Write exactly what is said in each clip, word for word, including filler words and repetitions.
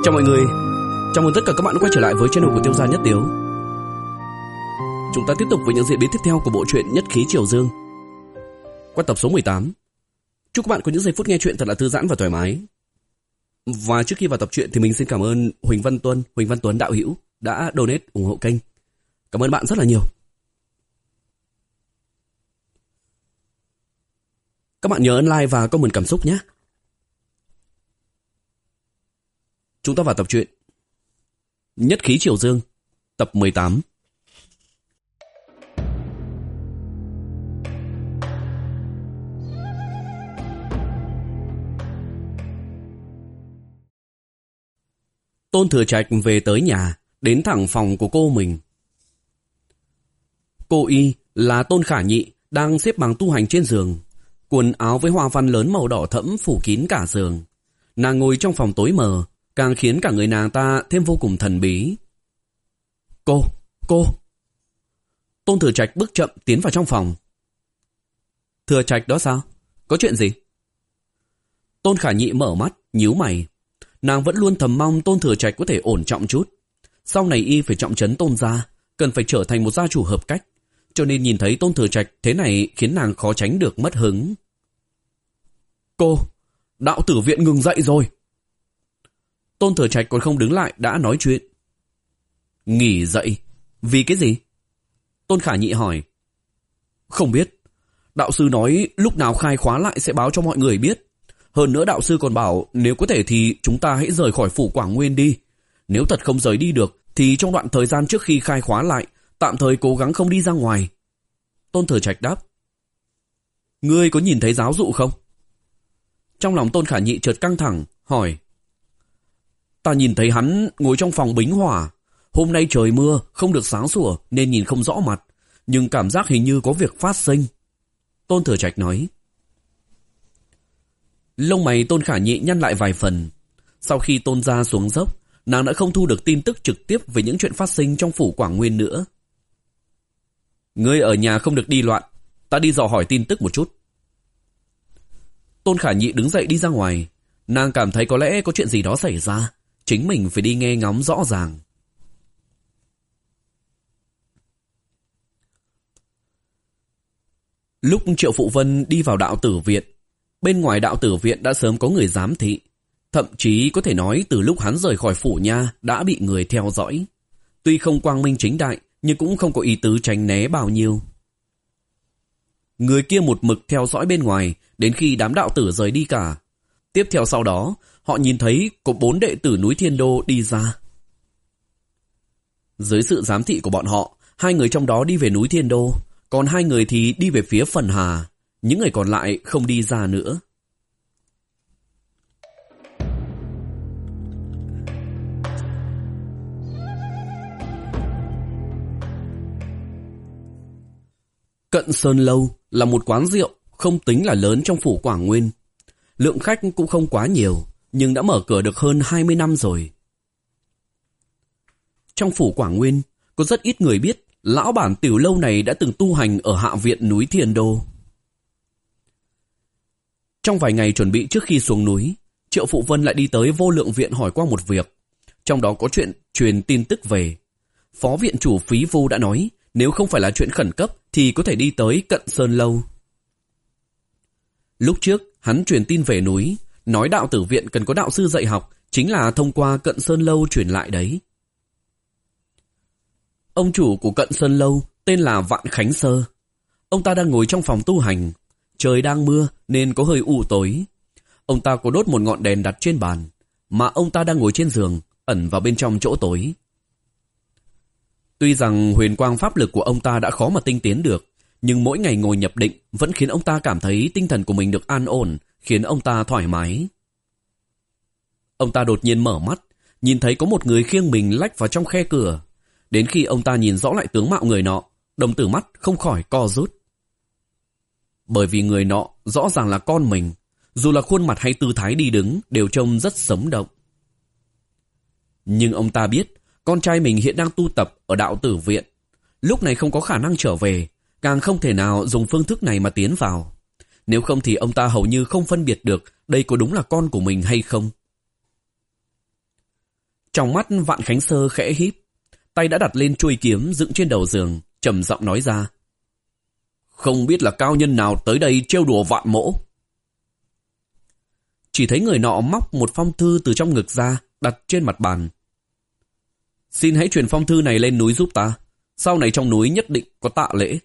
Chào mọi người, chào mừng tất cả các bạn đã quay trở lại với channel của Tiêu Gia Nhất Tiếu. Chúng ta tiếp tục với những diễn biến tiếp theo của bộ truyện Nhất Khí Triều Dương. Qua tập số mười tám. Chúc các bạn có những giây phút nghe truyện thật là thư giãn và thoải mái. Và trước khi vào tập truyện thì mình xin cảm ơn Huỳnh Văn Tuân, Huỳnh Văn Tuấn đạo hữu đã donate ủng hộ kênh. Cảm ơn bạn rất là nhiều. Các bạn nhớ ấn like và comment cảm xúc nhé. Chúng ta vào tập truyện Nhất Khí Triều Dương, tập mười tám. Tôn Thừa Trạch về tới nhà, đến thẳng phòng của cô mình. Cô y là Tôn Khả Nhị đang xếp bằng tu hành trên giường, quần áo với hoa văn lớn màu đỏ thẫm phủ kín cả giường. Nàng ngồi trong phòng tối mờ, càng khiến cả người nàng ta thêm vô cùng thần bí. Cô, cô. Tôn Thừa Trạch bước chậm tiến vào trong phòng. Thừa Trạch đó sao? Có chuyện gì? Tôn Khả Nhị mở mắt, nhíu mày. Nàng vẫn luôn thầm mong Tôn Thừa Trạch có thể ổn trọng chút. Sau này y phải trọng trấn Tôn gia, cần phải trở thành một gia chủ hợp cách. Cho nên nhìn thấy Tôn Thừa Trạch thế này khiến nàng khó tránh được mất hứng. Cô, đạo tử viện ngừng dậy rồi. Tôn Thừa Trạch còn không đứng lại đã nói chuyện. Nghỉ dậy? Vì cái gì? Tôn Khả Nhị hỏi. Không biết. Đạo sư nói lúc nào khai khóa lại sẽ báo cho mọi người biết. Hơn nữa đạo sư còn bảo nếu có thể thì chúng ta hãy rời khỏi phủ Quảng Nguyên đi. Nếu thật không rời đi được thì trong đoạn thời gian trước khi khai khóa lại, tạm thời cố gắng không đi ra ngoài. Tôn Thừa Trạch đáp. Ngươi có nhìn thấy giáo dụ không? Trong lòng Tôn Khả Nhị chợt căng thẳng, hỏi. Ta nhìn thấy hắn ngồi trong phòng bính hỏa. Hôm nay trời mưa, không được sáng sủa nên nhìn không rõ mặt. Nhưng cảm giác hình như có việc phát sinh. Tôn Thừa Trạch nói. Lông mày Tôn Khả Nhị nhăn lại vài phần. Sau khi Tôn gia xuống dốc, nàng đã không thu được tin tức trực tiếp về những chuyện phát sinh trong phủ Quảng Nguyên nữa. Ngươi ở nhà không được đi loạn. Ta đi dò hỏi tin tức một chút. Tôn Khả Nhị đứng dậy đi ra ngoài. Nàng cảm thấy có lẽ có chuyện gì đó xảy ra. Chính mình phải đi nghe ngóng rõ ràng. Lúc Triệu Phụ Vân đi vào đạo tử viện, bên ngoài đạo tử viện đã sớm có người giám thị. Thậm chí có thể nói từ lúc hắn rời khỏi phủ nha đã bị người theo dõi. Tuy không quang minh chính đại, nhưng cũng không có ý tứ tránh né bao nhiêu. Người kia một mực theo dõi bên ngoài đến khi đám đạo tử rời đi cả. Tiếp theo sau đó, họ nhìn thấy có bốn đệ tử núi Thiên Đô đi ra. Dưới sự giám thị của bọn họ, hai người trong đó đi về núi Thiên Đô, còn hai người thì đi về phía Phần Hà. Những người còn lại không đi ra nữa. Cận Sơn Lâu là một quán rượu không tính là lớn trong phủ Quảng Nguyên. Lượng khách cũng không quá nhiều, nhưng đã mở cửa được hơn hai mươi năm rồi. Trong phủ Quảng Nguyên, có rất ít người biết lão bản tiểu lâu này đã từng tu hành ở hạ viện núi Thiên Đô. Trong vài ngày chuẩn bị trước khi xuống núi, Triệu Phụ Vân lại đi tới Vô Lượng Viện hỏi qua một việc. Trong đó có chuyện truyền tin tức về. Phó viện chủ Phí Vu đã nói, nếu không phải là chuyện khẩn cấp thì có thể đi tới Cận Sơn Lâu. Lúc trước, hắn truyền tin về núi, nói đạo tử viện cần có đạo sư dạy học, chính là thông qua Cận Sơn Lâu truyền lại đấy. Ông chủ của Cận Sơn Lâu tên là Vạn Khánh Sơ. Ông ta đang ngồi trong phòng tu hành. Trời đang mưa nên có hơi u tối. Ông ta có đốt một ngọn đèn đặt trên bàn, mà ông ta đang ngồi trên giường, ẩn vào bên trong chỗ tối. Tuy rằng huyền quang pháp lực của ông ta đã khó mà tinh tiến được, nhưng mỗi ngày ngồi nhập định vẫn khiến ông ta cảm thấy tinh thần của mình được an ổn, khiến ông ta thoải mái. Ông ta đột nhiên mở mắt, nhìn thấy có một người khiêng mình lách vào trong khe cửa. Đến khi ông ta nhìn rõ lại tướng mạo người nọ, đồng tử mắt không khỏi co rút. Bởi vì người nọ rõ ràng là con mình, dù là khuôn mặt hay tư thái đi đứng đều trông rất sống động. Nhưng ông ta biết con trai mình hiện đang tu tập ở đạo tử viện, lúc này không có khả năng trở về, càng không thể nào dùng phương thức này mà tiến vào. Nếu không thì ông ta hầu như không phân biệt được đây có đúng là con của mình hay không. Trong mắt Vạn Khánh Sơ khẽ híp, tay đã đặt lên chuôi kiếm dựng trên đầu giường, trầm giọng nói ra. Không biết là cao nhân nào tới đây trêu đùa Vạn mỗ. Chỉ thấy người nọ móc một phong thư từ trong ngực ra, đặt trên mặt bàn. Xin hãy truyền phong thư này lên núi giúp ta. Sau này trong núi nhất định có tạ lễ.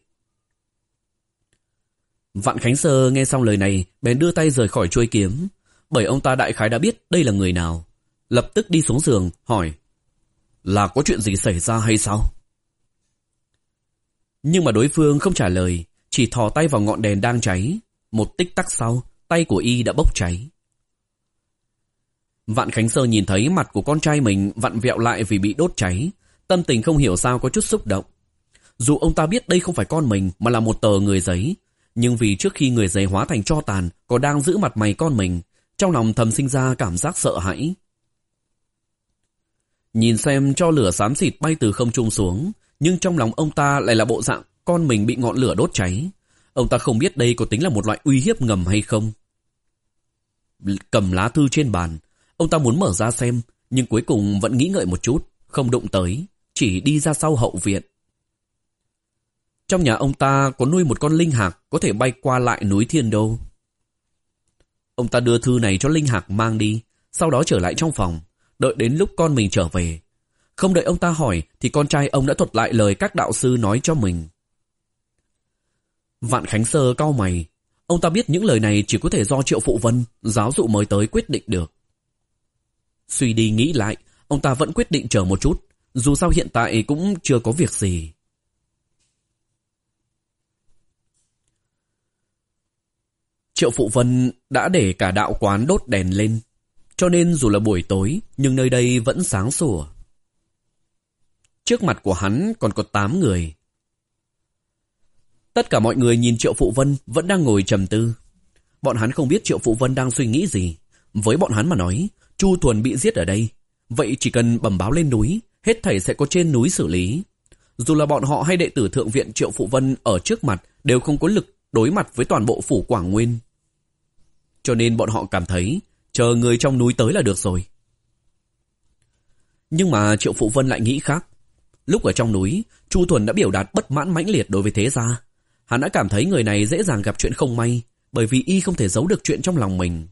Vạn Khánh Sơ nghe xong lời này, bèn đưa tay rời khỏi chuôi kiếm, bởi ông ta đại khái đã biết đây là người nào. Lập tức đi xuống giường, hỏi. Là có chuyện gì xảy ra hay sao? Nhưng mà đối phương không trả lời, chỉ thò tay vào ngọn đèn đang cháy. Một tích tắc sau, tay của y đã bốc cháy. Vạn Khánh Sơ nhìn thấy mặt của con trai mình vặn vẹo lại vì bị đốt cháy, tâm tình không hiểu sao có chút xúc động. Dù ông ta biết đây không phải con mình mà là một tờ người giấy, nhưng vì trước khi người giấy hóa thành tro tàn có đang giữ mặt mày con mình, trong lòng thầm sinh ra cảm giác sợ hãi. Nhìn xem tro lửa xám xịt bay từ không trung xuống, nhưng trong lòng ông ta lại là bộ dạng con mình bị ngọn lửa đốt cháy. Ông ta không biết đây có tính là một loại uy hiếp ngầm hay không. Cầm lá thư trên bàn, ông ta muốn mở ra xem, nhưng cuối cùng vẫn nghĩ ngợi một chút, không đụng tới, chỉ đi ra sau hậu viện. Trong nhà ông ta có nuôi một con linh hạc có thể bay qua lại núi Thiên Đô. Ông ta đưa thư này cho linh hạc mang đi, sau đó trở lại trong phòng, đợi đến lúc con mình trở về. Không đợi ông ta hỏi thì con trai ông đã thuật lại lời các đạo sư nói cho mình. Vạn Khánh Sơ cau mày. Ông ta biết những lời này chỉ có thể do Triệu Phụ Vân, giáo dụ mới tới quyết định được. Suy đi nghĩ lại, ông ta vẫn quyết định chờ một chút, dù sao hiện tại cũng chưa có việc gì. Triệu Phụ Vân đã để cả đạo quán đốt đèn lên, cho nên dù là buổi tối, nhưng nơi đây vẫn sáng sủa. Trước mặt của hắn còn có tám người. Tất cả mọi người nhìn Triệu Phụ Vân vẫn đang ngồi trầm tư. Bọn hắn không biết Triệu Phụ Vân đang suy nghĩ gì. Với bọn hắn mà nói, Chu Thuần bị giết ở đây, vậy chỉ cần bẩm báo lên núi, hết thảy sẽ có trên núi xử lý. Dù là bọn họ hay đệ tử thượng viện Triệu Phụ Vân ở trước mặt đều không có lực đối mặt với toàn bộ phủ Quảng Nguyên. Cho nên bọn họ cảm thấy chờ người trong núi tới là được rồi. Nhưng mà Triệu Phụ Vân lại nghĩ khác. Lúc ở trong núi, Chu Thuần đã biểu đạt bất mãn mãnh liệt đối với thế gia. Hắn đã cảm thấy người này dễ dàng gặp chuyện không may, bởi vì y không thể giấu được chuyện trong lòng mình.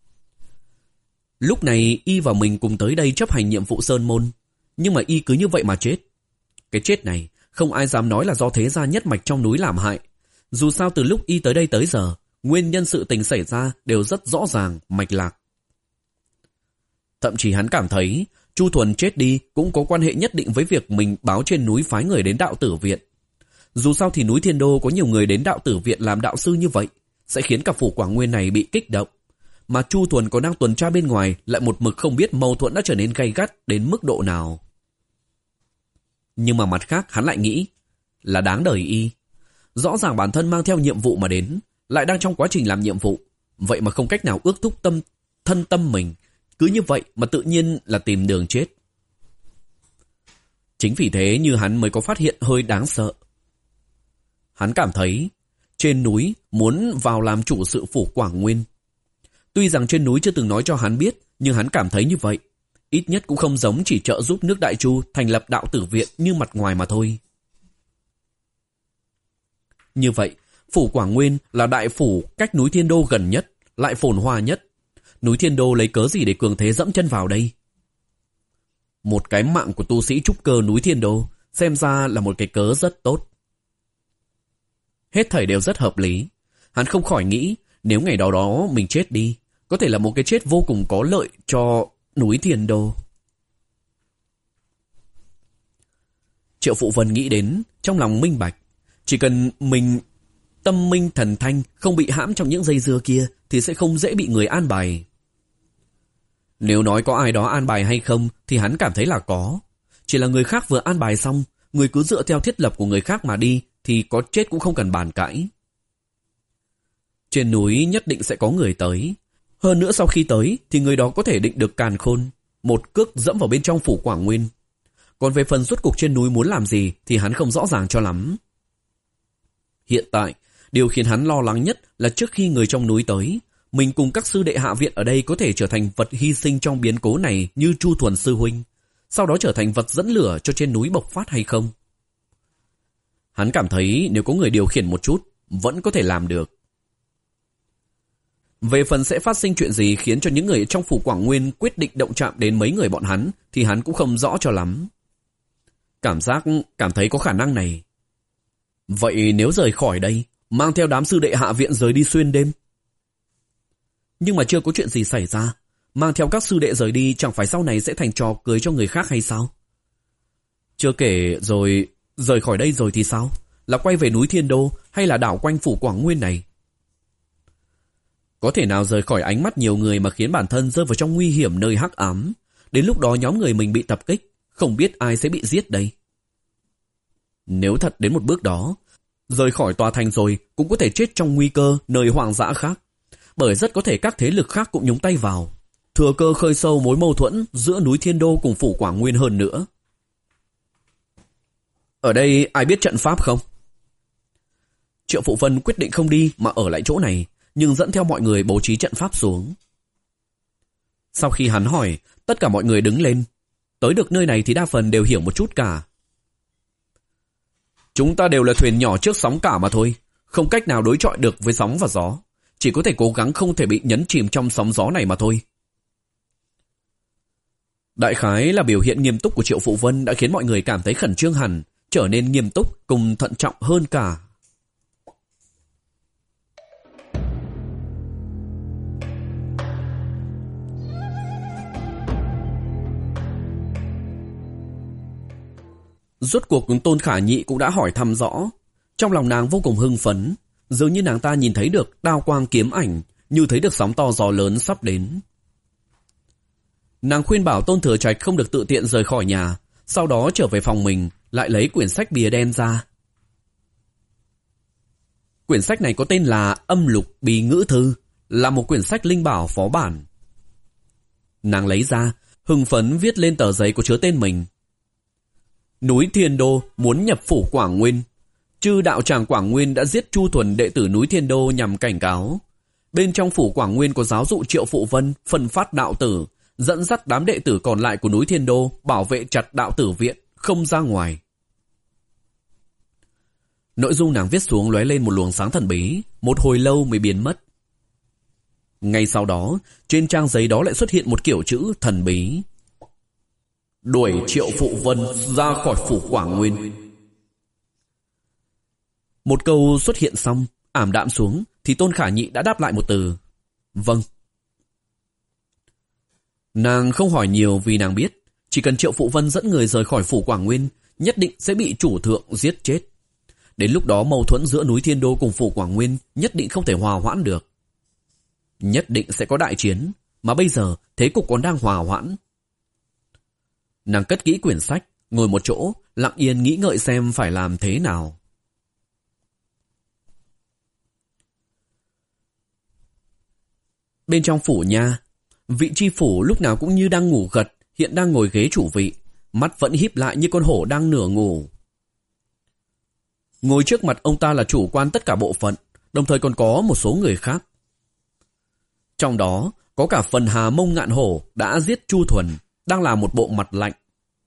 Lúc này y và mình cùng tới đây chấp hành nhiệm vụ sơn môn, nhưng mà y cứ như vậy mà chết. Cái chết này không ai dám nói là do thế gia nhất mạch trong núi làm hại. Dù sao từ lúc y tới đây tới giờ, nguyên nhân sự tình xảy ra đều rất rõ ràng, mạch lạc. Thậm chí hắn cảm thấy Chu Thuần chết đi cũng có quan hệ nhất định với việc mình báo trên núi phái người đến đạo tử viện. Dù sao thì núi Thiên Đô có nhiều người đến đạo tử viện làm đạo sư như vậy, sẽ khiến cả phủ Quảng Nguyên này bị kích động. Mà Chu Thuần còn đang tuần tra bên ngoài lại một mực không biết mâu thuẫn đã trở nên gay gắt đến mức độ nào. Nhưng mà mặt khác hắn lại nghĩ là đáng đời y. Rõ ràng bản thân mang theo nhiệm vụ mà đến, lại đang trong quá trình làm nhiệm vụ, vậy mà không cách nào ước thúc tâm thân tâm mình, cứ như vậy mà tự nhiên là tìm đường chết. Chính vì thế như hắn mới có phát hiện hơi đáng sợ. Hắn cảm thấy trên núi muốn vào làm chủ sự phủ Quảng Nguyên. Tuy rằng trên núi chưa từng nói cho hắn biết, nhưng hắn cảm thấy như vậy. Ít nhất cũng không giống chỉ trợ giúp nước Đại Chu thành lập đạo tử viện như mặt ngoài mà thôi. Như vậy, phủ Quảng Nguyên là đại phủ cách núi Thiên Đô gần nhất, lại phồn hoa nhất. Núi Thiên Đô lấy cớ gì để cường thế dẫm chân vào đây? Một cái mạng của tu sĩ trúc cơ núi Thiên Đô xem ra là một cái cớ rất tốt. Hết thảy đều rất hợp lý. Hắn không khỏi nghĩ nếu ngày đó đó mình chết đi, có thể là một cái chết vô cùng có lợi cho núi Thiên Đô. Triệu Phụ Vân nghĩ đến, trong lòng minh bạch. Chỉ cần mình tâm minh thần thanh, không bị hãm trong những dây dưa kia, thì sẽ không dễ bị người an bài. Nếu nói có ai đó an bài hay không, thì hắn cảm thấy là có. Chỉ là người khác vừa an bài xong, người cứ dựa theo thiết lập của người khác mà đi, thì có chết cũng không cần bàn cãi. Trên núi nhất định sẽ có người tới. Hơn nữa sau khi tới, thì người đó có thể định được càn khôn, một cước dẫm vào bên trong phủ Quảng Nguyên. Còn về phần rốt cuộc trên núi muốn làm gì, thì hắn không rõ ràng cho lắm. Hiện tại, điều khiến hắn lo lắng nhất là trước khi người trong núi tới, mình cùng các sư đệ hạ viện ở đây có thể trở thành vật hy sinh trong biến cố này như Chu Thuần sư huynh. sau đó trở thành vật dẫn lửa cho trên núi bộc phát hay không? Hắn cảm thấy nếu có người điều khiển một chút, vẫn có thể làm được. Về phần sẽ phát sinh chuyện gì khiến cho những người trong phủ Quảng Nguyên quyết định động chạm đến mấy người bọn hắn thì hắn cũng không rõ cho lắm. Cảm giác cảm thấy có khả năng này. Vậy nếu rời khỏi đây, mang theo đám sư đệ hạ viện rời đi xuyên đêm. Nhưng mà chưa có chuyện gì xảy ra, mang theo các sư đệ rời đi chẳng phải sau này sẽ thành trò cưới cho người khác hay sao? Chưa kể rồi, rời khỏi đây rồi thì sao? Là quay về núi Thiên Đô hay là đảo quanh phủ Quảng Nguyên này? Có thể nào rời khỏi ánh mắt nhiều người mà khiến bản thân rơi vào trong nguy hiểm nơi hắc ám? Đến lúc đó nhóm người mình bị tập kích, không biết ai sẽ bị giết đây. Nếu thật đến một bước đó, rời khỏi tòa thành rồi cũng có thể chết trong nguy cơ nơi hoang dã khác. Bởi rất có thể các thế lực khác cũng nhúng tay vào, thừa cơ khơi sâu mối mâu thuẫn giữa núi Thiên Đô cùng phủ Quảng Nguyên hơn nữa. Ở đây ai biết trận pháp không? Triệu Phụ Vân quyết định không đi mà ở lại chỗ này, nhưng dẫn theo mọi người bố trí trận pháp xuống. Sau khi hắn hỏi, tất cả mọi người đứng lên. Tới được nơi này thì đa phần đều hiểu một chút cả. Chúng ta đều là thuyền nhỏ trước sóng cả mà thôi, không cách nào đối chọi được với sóng và gió. Chỉ có thể cố gắng không thể bị nhấn chìm trong sóng gió này mà thôi. Đại khái là biểu hiện nghiêm túc của Triệu Phụ Vân đã khiến mọi người cảm thấy khẩn trương hẳn, trở nên nghiêm túc cùng thận trọng hơn cả. Rốt cuộc Tôn Khả Nhị cũng đã hỏi thăm rõ. Trong lòng nàng vô cùng hưng phấn, dường như nàng ta nhìn thấy được đao quang kiếm ảnh, như thấy được sóng to gió lớn sắp đến. Nàng khuyên bảo Tôn Thừa Trạch không được tự tiện rời khỏi nhà, sau đó trở về phòng mình, lại lấy quyển sách bìa đen ra. Quyển sách này có tên là Âm Lục Bí Ngữ Thư, là một quyển sách linh bảo phó bản. Nàng lấy ra, hưng phấn viết lên tờ giấy có chứa tên mình. Núi Thiên Đô muốn nhập phủ Quảng Nguyên. Chư đạo tràng Quảng Nguyên đã giết Chu Thuần đệ tử núi Thiên Đô nhằm cảnh cáo. Bên trong phủ Quảng Nguyên có giáo dụ Triệu Phụ Vân phân phát đạo tử, dẫn dắt đám đệ tử còn lại của núi Thiên Đô bảo vệ chặt đạo tử viện, không ra ngoài. Nội dung nàng viết xuống lóe lên một luồng sáng thần bí, một hồi lâu mới biến mất. Ngay sau đó, trên trang giấy đó lại xuất hiện một kiểu chữ thần bí. Đuổi Triệu Phụ Vân ra khỏi phủ Quảng Nguyên. Một câu xuất hiện xong, ảm đạm xuống, thì Tôn Khả Nhị đã đáp lại một từ. Vâng. Nàng không hỏi nhiều vì nàng biết, chỉ cần Triệu Phụ Vân dẫn người rời khỏi phủ Quảng Nguyên, nhất định sẽ bị chủ thượng giết chết. Đến lúc đó mâu thuẫn giữa núi Thiên Đô cùng phủ Quảng Nguyên nhất định không thể hòa hoãn được. Nhất định sẽ có đại chiến, mà bây giờ thế cục còn đang hòa hoãn. Nàng cất kỹ quyển sách, ngồi một chỗ, lặng yên nghĩ ngợi xem phải làm thế nào. Bên trong phủ nha, vị tri phủ lúc nào cũng như đang ngủ gật, hiện đang ngồi ghế chủ vị, mắt vẫn híp lại như con hổ đang nửa ngủ. Ngồi trước mặt ông ta là chủ quan tất cả bộ phận, đồng thời còn có một số người khác. Trong đó có cả Phần Hà Mông Ngạn Hổ đã giết Chu Thuần, đang là một bộ mặt lạnh.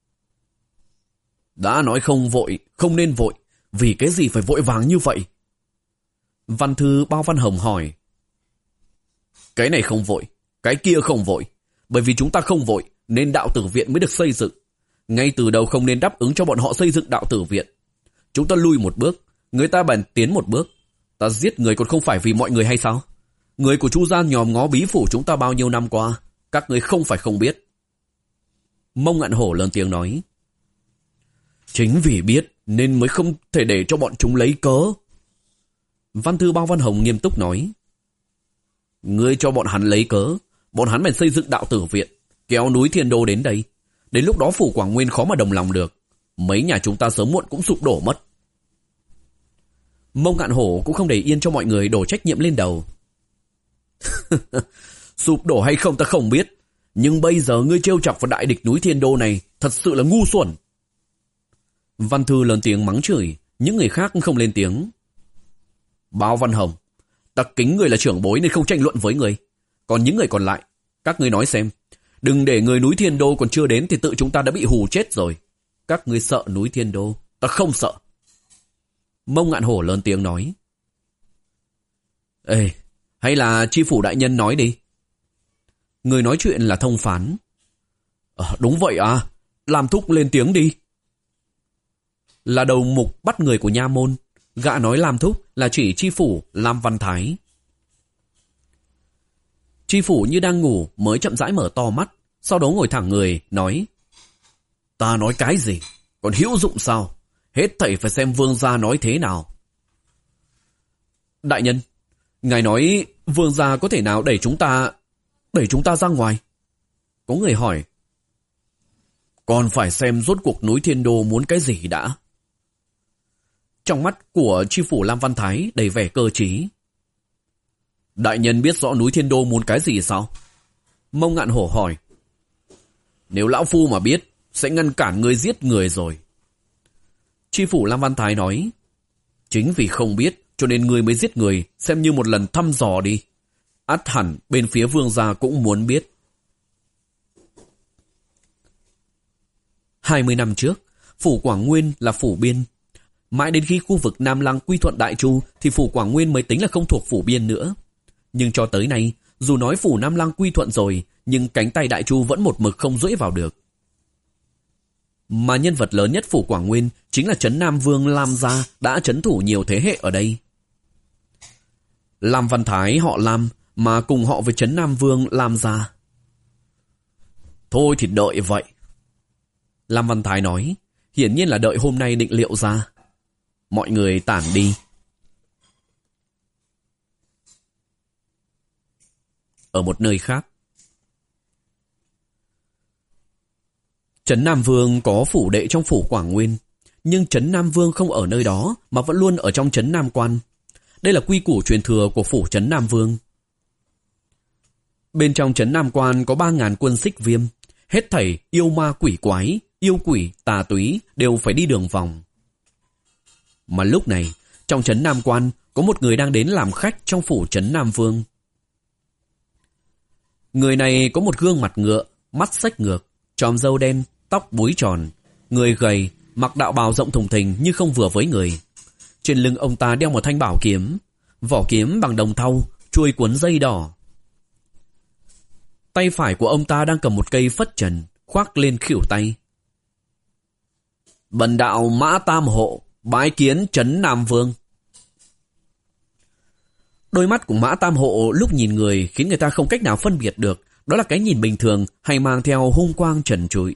Đã nói không vội, không nên vội, vì cái gì phải vội vàng như vậy? Văn thư Bao Văn Hồng hỏi. Cái này không vội, cái kia không vội, bởi vì chúng ta không vội nên đạo tử viện mới được xây dựng. Ngay từ đầu không nên đáp ứng cho bọn họ xây dựng đạo tử viện. Chúng ta lui một bước, người ta bèn tiến một bước. Ta giết người còn không phải vì mọi người hay sao? Người của Chu gia nhòm ngó bí phủ chúng ta bao nhiêu năm qua, các người không phải không biết. Mông Ngạn Hổ lớn tiếng nói. Chính vì biết nên mới không thể để cho bọn chúng lấy cớ. Văn thư Bao Văn Hồng nghiêm túc nói. Ngươi cho bọn hắn lấy cớ, bọn hắn bèn xây dựng đạo tử viện, kéo núi Thiên Đô đến đây. Đến lúc đó phủ Quảng Nguyên khó mà đồng lòng được. Mấy nhà chúng ta sớm muộn cũng sụp đổ mất. Mông Ngạn Hổ cũng không để yên cho mọi người đổ trách nhiệm lên đầu. Sụp đổ hay không ta không biết, nhưng bây giờ ngươi trêu chọc vào đại địch núi Thiên Đô này thật sự là ngu xuẩn. Văn thư lớn tiếng mắng chửi, những người khác không lên tiếng. Bao Văn Hồng, ta kính người là trưởng bối nên không tranh luận với người. Còn những người còn lại, các ngươi nói xem, Đừng để người núi Thiên Đô còn chưa đến thì tự chúng ta đã bị hù chết rồi. Các ngươi sợ núi Thiên Đô, ta không sợ. Mông Ngạn Hổ lớn tiếng nói. Ê, hay là tri phủ đại nhân nói đi. Người nói chuyện là Thông Phán. À, đúng vậy à, làm thúc lên tiếng đi. Là đầu mục bắt người của nha môn. Gã nói làm thúc là chỉ tri phủ Lam Văn Thái. Tri phủ như đang ngủ mới chậm rãi mở to mắt, sau đó ngồi thẳng người, nói. Ta nói cái gì? Còn hữu dụng sao? Hết thảy phải xem vương gia nói thế nào. Đại nhân, ngài nói vương gia có thể nào đẩy chúng ta đẩy chúng ta ra ngoài? Có người hỏi. Còn phải xem rốt cuộc núi Thiên Đô muốn cái gì đã. Trong mắt của tri phủ Lam Văn Thái đầy vẻ cơ trí. Đại nhân biết rõ núi Thiên Đô muốn cái gì sao? Mông Ngạn Hổ hỏi. Nếu lão phu mà biết, sẽ ngăn cản người giết người rồi. Tri phủ Lam Văn Thái nói. Chính vì không biết, cho nên người mới giết người, xem như một lần thăm dò đi. Ắt hẳn bên phía vương gia cũng muốn biết. Hai mươi năm trước, phủ Quảng Nguyên là phủ biên. Mãi đến khi khu vực Nam Lăng quy thuận Đại Chu thì phủ Quảng Nguyên mới tính là không thuộc phủ biên nữa. Nhưng cho tới nay, dù nói phủ Nam Lăng quy thuận rồi, nhưng cánh tay Đại Chu vẫn một mực không duỗi vào được. Mà nhân vật lớn nhất phủ Quảng Nguyên chính là Trấn Nam Vương Lam Gia đã trấn thủ nhiều thế hệ ở đây. Lam Văn Thái họ Lam mà cùng họ với Trấn Nam Vương Lam Gia. Thôi thì đợi vậy. Lam Văn Thái nói, hiển nhiên là đợi hôm nay định liệu ra. Mọi người tản đi. Ở một nơi khác, Trấn Nam Vương có phủ đệ trong phủ Quảng Nguyên, nhưng Trấn Nam Vương không ở nơi đó mà vẫn luôn ở trong Trấn Nam Quan. Đây là quy củ truyền thừa của phủ Trấn Nam Vương. Bên trong Trấn Nam Quan có ba ngàn quân xích viêm, hết thảy yêu ma quỷ quái, yêu quỷ, tà túy đều phải đi đường vòng. Mà lúc này, trong Trấn Nam Quan có một người đang đến làm khách trong phủ Trấn Nam Vương. Người này có một gương mặt ngựa, mắt xếch ngược, chòm râu đen, tóc búi tròn, người gầy, mặc đạo bào rộng thùng thình như không vừa với người. Trên lưng ông ta đeo một thanh bảo kiếm, vỏ kiếm bằng đồng thau, chuôi cuốn dây đỏ. Tay phải của ông ta đang cầm một cây phất trần, khoác lên khuỷu tay. Bần đạo Mã Tam Hộ, bái kiến Trấn Nam Vương. Đôi mắt của Mã Tam Hộ lúc nhìn người khiến người ta không cách nào phân biệt được đó là cái nhìn bình thường hay mang theo hung quang trần trụi.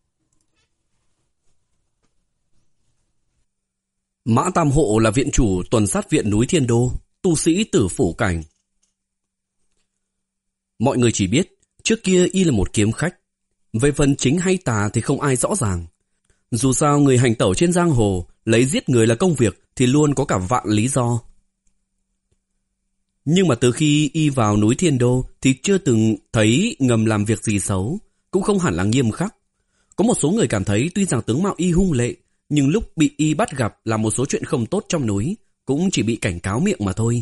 Mã Tam Hộ là viện chủ tuần sát viện núi Thiên Đô, tu sĩ Tử Phủ Cảnh. Mọi người chỉ biết trước kia y là một kiếm khách. Về phần chính hay tà thì không ai rõ ràng. Dù sao người hành tẩu trên giang hồ lấy giết người là công việc thì luôn có cả vạn lý do. Nhưng mà từ khi y vào núi Thiên Đô thì chưa từng thấy ngầm làm việc gì xấu, cũng không hẳn là nghiêm khắc. Có một số người cảm thấy tuy rằng tướng mạo y hung lệ, nhưng lúc bị y bắt gặp làm một số chuyện không tốt trong núi, cũng chỉ bị cảnh cáo miệng mà thôi.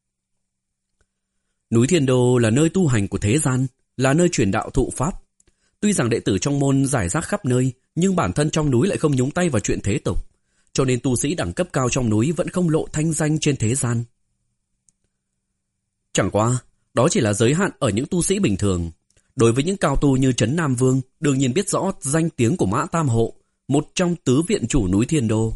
Núi Thiên Đô là nơi tu hành của thế gian, là nơi truyền đạo thụ pháp. Tuy rằng đệ tử trong môn rải rác khắp nơi, nhưng bản thân trong núi lại không nhúng tay vào chuyện thế tục, cho nên tu sĩ đẳng cấp cao trong núi vẫn không lộ thanh danh trên thế gian. Chẳng qua, đó chỉ là giới hạn ở những tu sĩ bình thường. Đối với những cao tu như Trấn Nam Vương, đương nhiên biết rõ danh tiếng của Mã Tam Hộ, một trong tứ viện chủ núi Thiên Đô.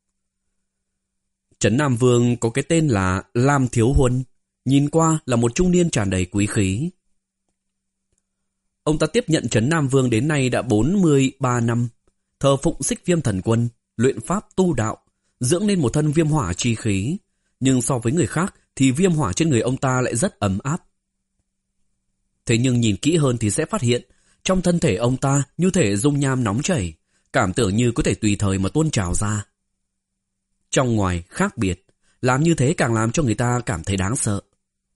Trấn Nam Vương có cái tên là Lam Thiếu Huân, nhìn qua là một trung niên tràn đầy quý khí. Ông ta tiếp nhận Trấn Nam Vương đến nay đã bốn mươi ba năm, thờ phụng Xích Viêm Thần Quân, luyện pháp tu đạo, dưỡng nên một thân viêm hỏa chi khí. Nhưng so với người khác thì viêm hỏa trên người ông ta lại rất ấm áp. Thế nhưng nhìn kỹ hơn thì sẽ phát hiện trong thân thể ông ta như thể dung nham nóng chảy, cảm tưởng như có thể tùy thời mà tuôn trào ra. Trong ngoài khác biệt, làm như thế càng làm cho người ta cảm thấy đáng sợ.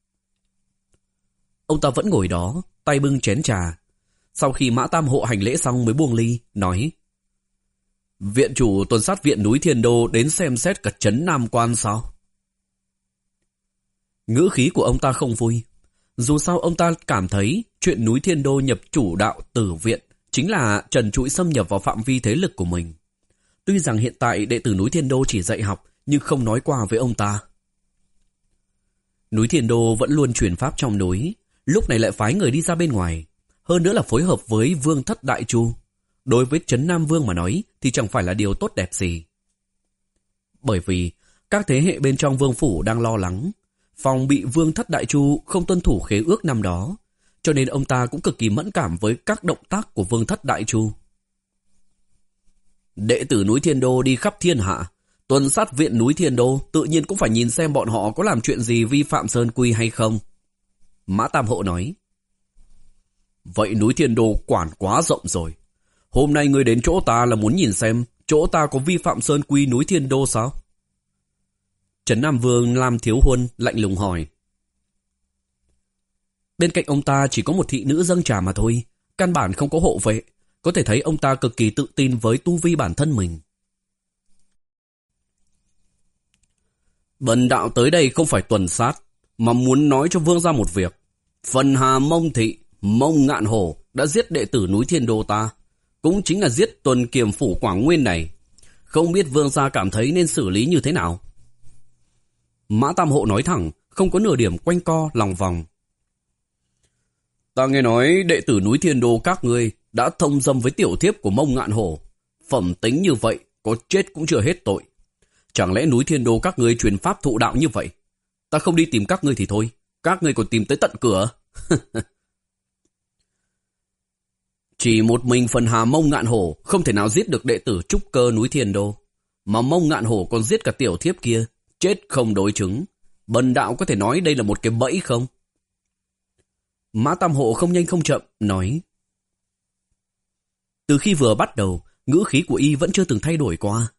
Ông ta vẫn ngồi đó, tay bưng chén trà. Sau khi Mã Tam Hộ hành lễ xong mới buông ly, nói: Viện chủ tuần sát viện núi Thiên Đô đến xem xét cả Trấn Nam Quan sao? Ngữ khí của ông ta không vui. Dù sao ông ta cảm thấy chuyện núi Thiên Đô nhập chủ đạo tử viện chính là trần trụi xâm nhập vào phạm vi thế lực của mình. Tuy rằng hiện tại đệ tử núi Thiên Đô chỉ dạy học nhưng không nói qua với ông ta. Núi Thiên Đô vẫn luôn truyền pháp trong núi, lúc này lại phái người đi ra bên ngoài. Hơn nữa là phối hợp với Vương Thất Đại Chu. Đối với Trấn Nam Vương mà nói thì chẳng phải là điều tốt đẹp gì. Bởi vì các thế hệ bên trong vương phủ đang lo lắng, phòng bị Vương Thất Đại Chu không tuân thủ khế ước năm đó, cho nên ông ta cũng cực kỳ mẫn cảm với các động tác của Vương Thất Đại Chu. Đệ tử núi Thiên Đô đi khắp thiên hạ, tuần sát viện núi Thiên Đô tự nhiên cũng phải nhìn xem bọn họ có làm chuyện gì vi phạm sơn quy hay không. Mã Tam Hộ nói. Vậy núi Thiên Đô quản quá rộng rồi. Hôm nay ngươi đến chỗ ta là muốn nhìn xem chỗ ta có vi phạm sơn quy núi Thiên Đô sao? Trấn Nam Vương Lam Thiếu Huân lạnh lùng hỏi. Bên cạnh ông ta chỉ có một thị nữ dâng trà mà thôi, căn bản không có hộ vệ. Có thể thấy ông ta cực kỳ tự tin với tu vi bản thân mình. Bần đạo tới đây không phải tuần sát, mà muốn nói cho vương gia một việc. Phần Hà Mông Thị, Mông Ngạn Hổ đã giết đệ tử núi Thiên Đô ta, cũng chính là giết tuần kiềm phủ Quảng Nguyên này. Không biết vương gia cảm thấy nên xử lý như thế nào? Mã Tam Hộ nói thẳng, không có nửa điểm quanh co lòng vòng. Ta nghe nói đệ tử núi Thiên Đô các ngươi đã thông dâm với tiểu thiếp của Mông Ngạn Hổ. Phẩm tính như vậy, có chết cũng chưa hết tội. Chẳng lẽ núi Thiên Đô các ngươi truyền pháp thụ đạo như vậy? Ta không đi tìm các ngươi thì thôi, các ngươi còn tìm tới tận cửa. Chỉ một mình Phần Hà Mông Ngạn Hổ không thể nào giết được đệ tử trúc cơ núi Thiên Đô. Mà Mông Ngạn Hổ còn giết cả tiểu thiếp kia, chết không đối chứng. Bần đạo có thể nói đây là một cái bẫy không? Mã Tam Hộ không nhanh không chậm, nói. Từ khi vừa bắt đầu, ngữ khí của y vẫn chưa từng thay đổi qua.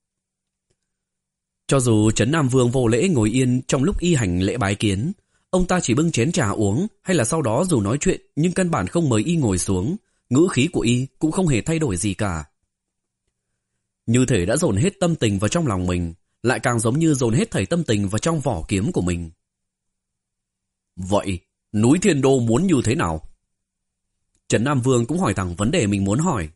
Cho dù Trấn Nam Vương vô lễ ngồi yên trong lúc y hành lễ bái kiến, ông ta chỉ bưng chén trà uống, hay là sau đó dù nói chuyện nhưng căn bản không mời y ngồi xuống, ngữ khí của y cũng không hề thay đổi gì cả. Như thể đã dồn hết tâm tình vào trong lòng mình, lại càng giống như dồn hết thảy tâm tình vào trong vỏ kiếm của mình. Vậy, núi Thiên Đô muốn như thế nào? Trấn Nam Vương cũng hỏi thẳng vấn đề mình muốn hỏi.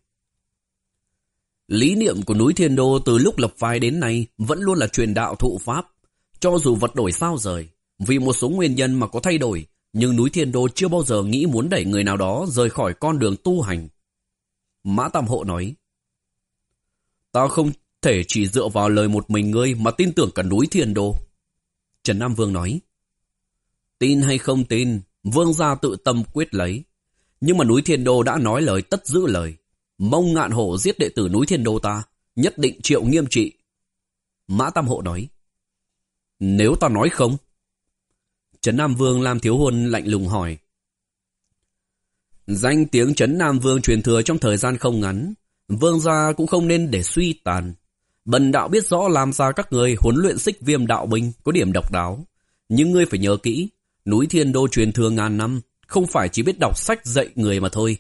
Lý niệm của núi Thiên Đô từ lúc lập phái đến nay vẫn luôn là truyền đạo thụ pháp. Cho dù vật đổi sao rời, vì một số nguyên nhân mà có thay đổi, nhưng núi Thiên Đô chưa bao giờ nghĩ muốn đẩy người nào đó rời khỏi con đường tu hành. Mã Tam Hộ nói. Ta không thể chỉ dựa vào lời một mình ngươi mà tin tưởng cả núi Thiên Đô. Trấn Nam Vương nói. Tin hay không tin, vương gia tự tâm quyết lấy. Nhưng mà núi Thiên Đô đã nói lời tất giữ lời. Mông Ngạn Hổ giết đệ tử núi Thiên Đô ta, nhất định chịu nghiêm trị. Mã Tam Hộ nói. Nếu ta nói không? Trấn Nam Vương Lam Thiếu Huân lạnh lùng hỏi. Danh tiếng Trấn Nam Vương truyền thừa trong thời gian không ngắn, vương gia cũng không nên để suy tàn. Bần đạo biết rõ làm ra các người huấn luyện Xích Viêm đạo binh có điểm độc đáo, nhưng ngươi phải nhớ kỹ, núi Thiên Đô truyền thừa ngàn năm, không phải chỉ biết đọc sách dạy người mà thôi.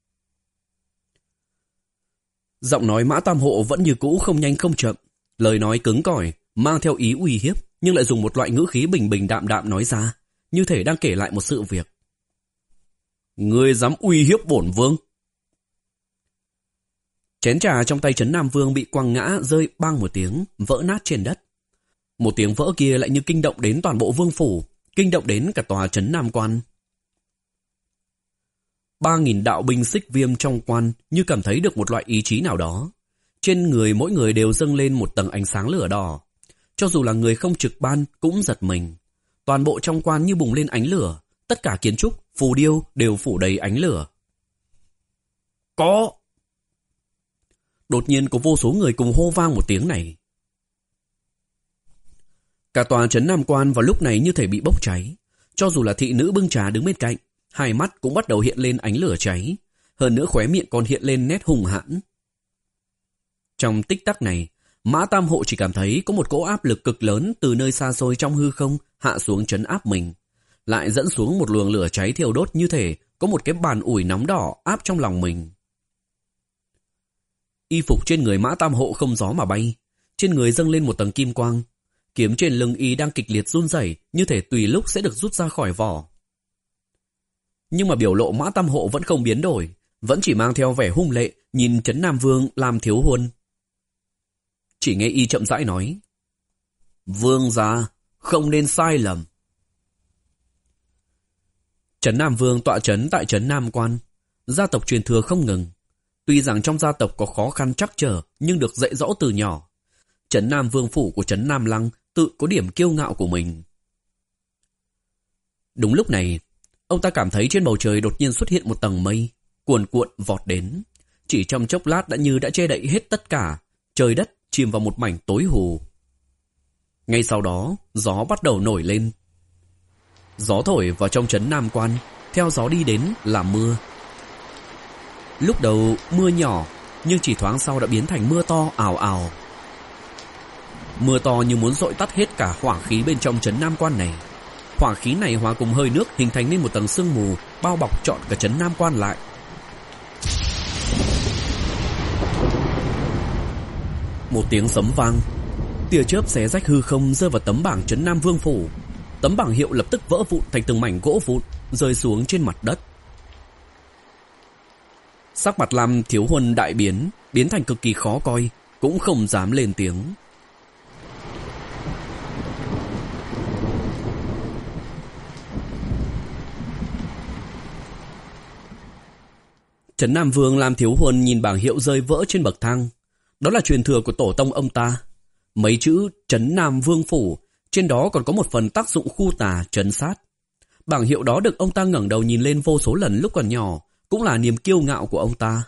Giọng nói Mã Tam Hộ vẫn như cũ không nhanh không chậm, lời nói cứng cỏi, mang theo ý uy hiếp, nhưng lại dùng một loại ngữ khí bình bình đạm đạm nói ra, như thể đang kể lại một sự việc. Ngươi dám uy hiếp bổn vương? Chén trà trong tay Trấn Nam Vương bị quăng ngã rơi bang một tiếng, vỡ nát trên đất. Một tiếng vỡ kia lại như kinh động đến toàn bộ vương phủ, kinh động đến cả tòa Trấn Nam Quan. Ba nghìn đạo binh Xích Viêm trong quan như cảm thấy được một loại ý chí nào đó. Trên người mỗi người đều dâng lên một tầng ánh sáng lửa đỏ. Cho dù là người không trực ban cũng giật mình. Toàn bộ trong quan như bùng lên ánh lửa. Tất cả kiến trúc, phù điêu đều phủ đầy ánh lửa. Có! Đột nhiên có vô số người cùng hô vang một tiếng này. Cả tòa Trấn Nam Quan vào lúc này như thể bị bốc cháy. Cho dù là thị nữ bưng trà đứng bên cạnh, hai mắt cũng bắt đầu hiện lên ánh lửa cháy. Hơn nữa khóe miệng còn hiện lên nét hung hãn. Trong tích tắc này, Mã Tam Hộ chỉ cảm thấy có một cỗ áp lực cực lớn từ nơi xa xôi trong hư không hạ xuống trấn áp mình. Lại dẫn xuống một luồng lửa cháy thiêu đốt như thể có một cái bàn ủi nóng đỏ áp trong lòng mình. Y phục trên người Mã Tam Hộ không gió mà bay. Trên người dâng lên một tầng kim quang. Kiếm trên lưng y đang kịch liệt run rẩy, như thể tùy lúc sẽ được rút ra khỏi vỏ. Nhưng mà biểu lộ Mã Tam Hộ vẫn không biến đổi, vẫn chỉ mang theo vẻ hung lệ nhìn Trấn Nam Vương Lam Thiếu Huân. Chỉ nghe y chậm rãi nói: Vương gia không nên sai lầm. Trấn Nam Vương tọa trấn tại trấn Nam Quan, gia tộc truyền thừa không ngừng. Tuy rằng trong gia tộc có khó khăn trắc trở, nhưng được dạy dỗ từ nhỏ. Trấn Nam Vương phủ của trấn Nam Lăng tự có điểm kiêu ngạo của mình. Đúng lúc này, ông ta cảm thấy trên bầu trời đột nhiên xuất hiện một tầng mây, cuồn cuộn vọt đến. Chỉ trong chốc lát đã như đã che đậy hết tất cả, trời đất chìm vào một mảnh tối hù. Ngay sau đó, gió bắt đầu nổi lên. Gió thổi vào trong trấn Nam Quan, theo gió đi đến là mưa. Lúc đầu mưa nhỏ, nhưng chỉ thoáng sau đã biến thành mưa to ào ào. Mưa to như muốn dội tắt hết cả hỏa khí bên trong trấn Nam Quan này. Hỏa khí này hòa cùng hơi nước hình thành nên một tầng sương mù bao bọc trọn cả trấn Nam Quan lại. Một tiếng sấm vang, tia chớp xé rách hư không rơi vào tấm bảng trấn Nam Vương phủ. Tấm bảng hiệu lập tức vỡ vụn thành từng mảnh gỗ vụn, rơi xuống trên mặt đất. Sắc mặt Lam Thiếu Huân đại biến, biến thành cực kỳ khó coi, cũng không dám lên tiếng. Trấn Nam Vương Lam Thiếu Huân nhìn bảng hiệu rơi vỡ trên bậc thang. Đó là truyền thừa của tổ tông ông ta. Mấy chữ Trấn Nam Vương phủ, trên đó còn có một phần tác dụng khu tà trấn sát. Bảng hiệu đó được ông ta ngẩng đầu nhìn lên vô số lần lúc còn nhỏ, cũng là niềm kiêu ngạo của ông ta.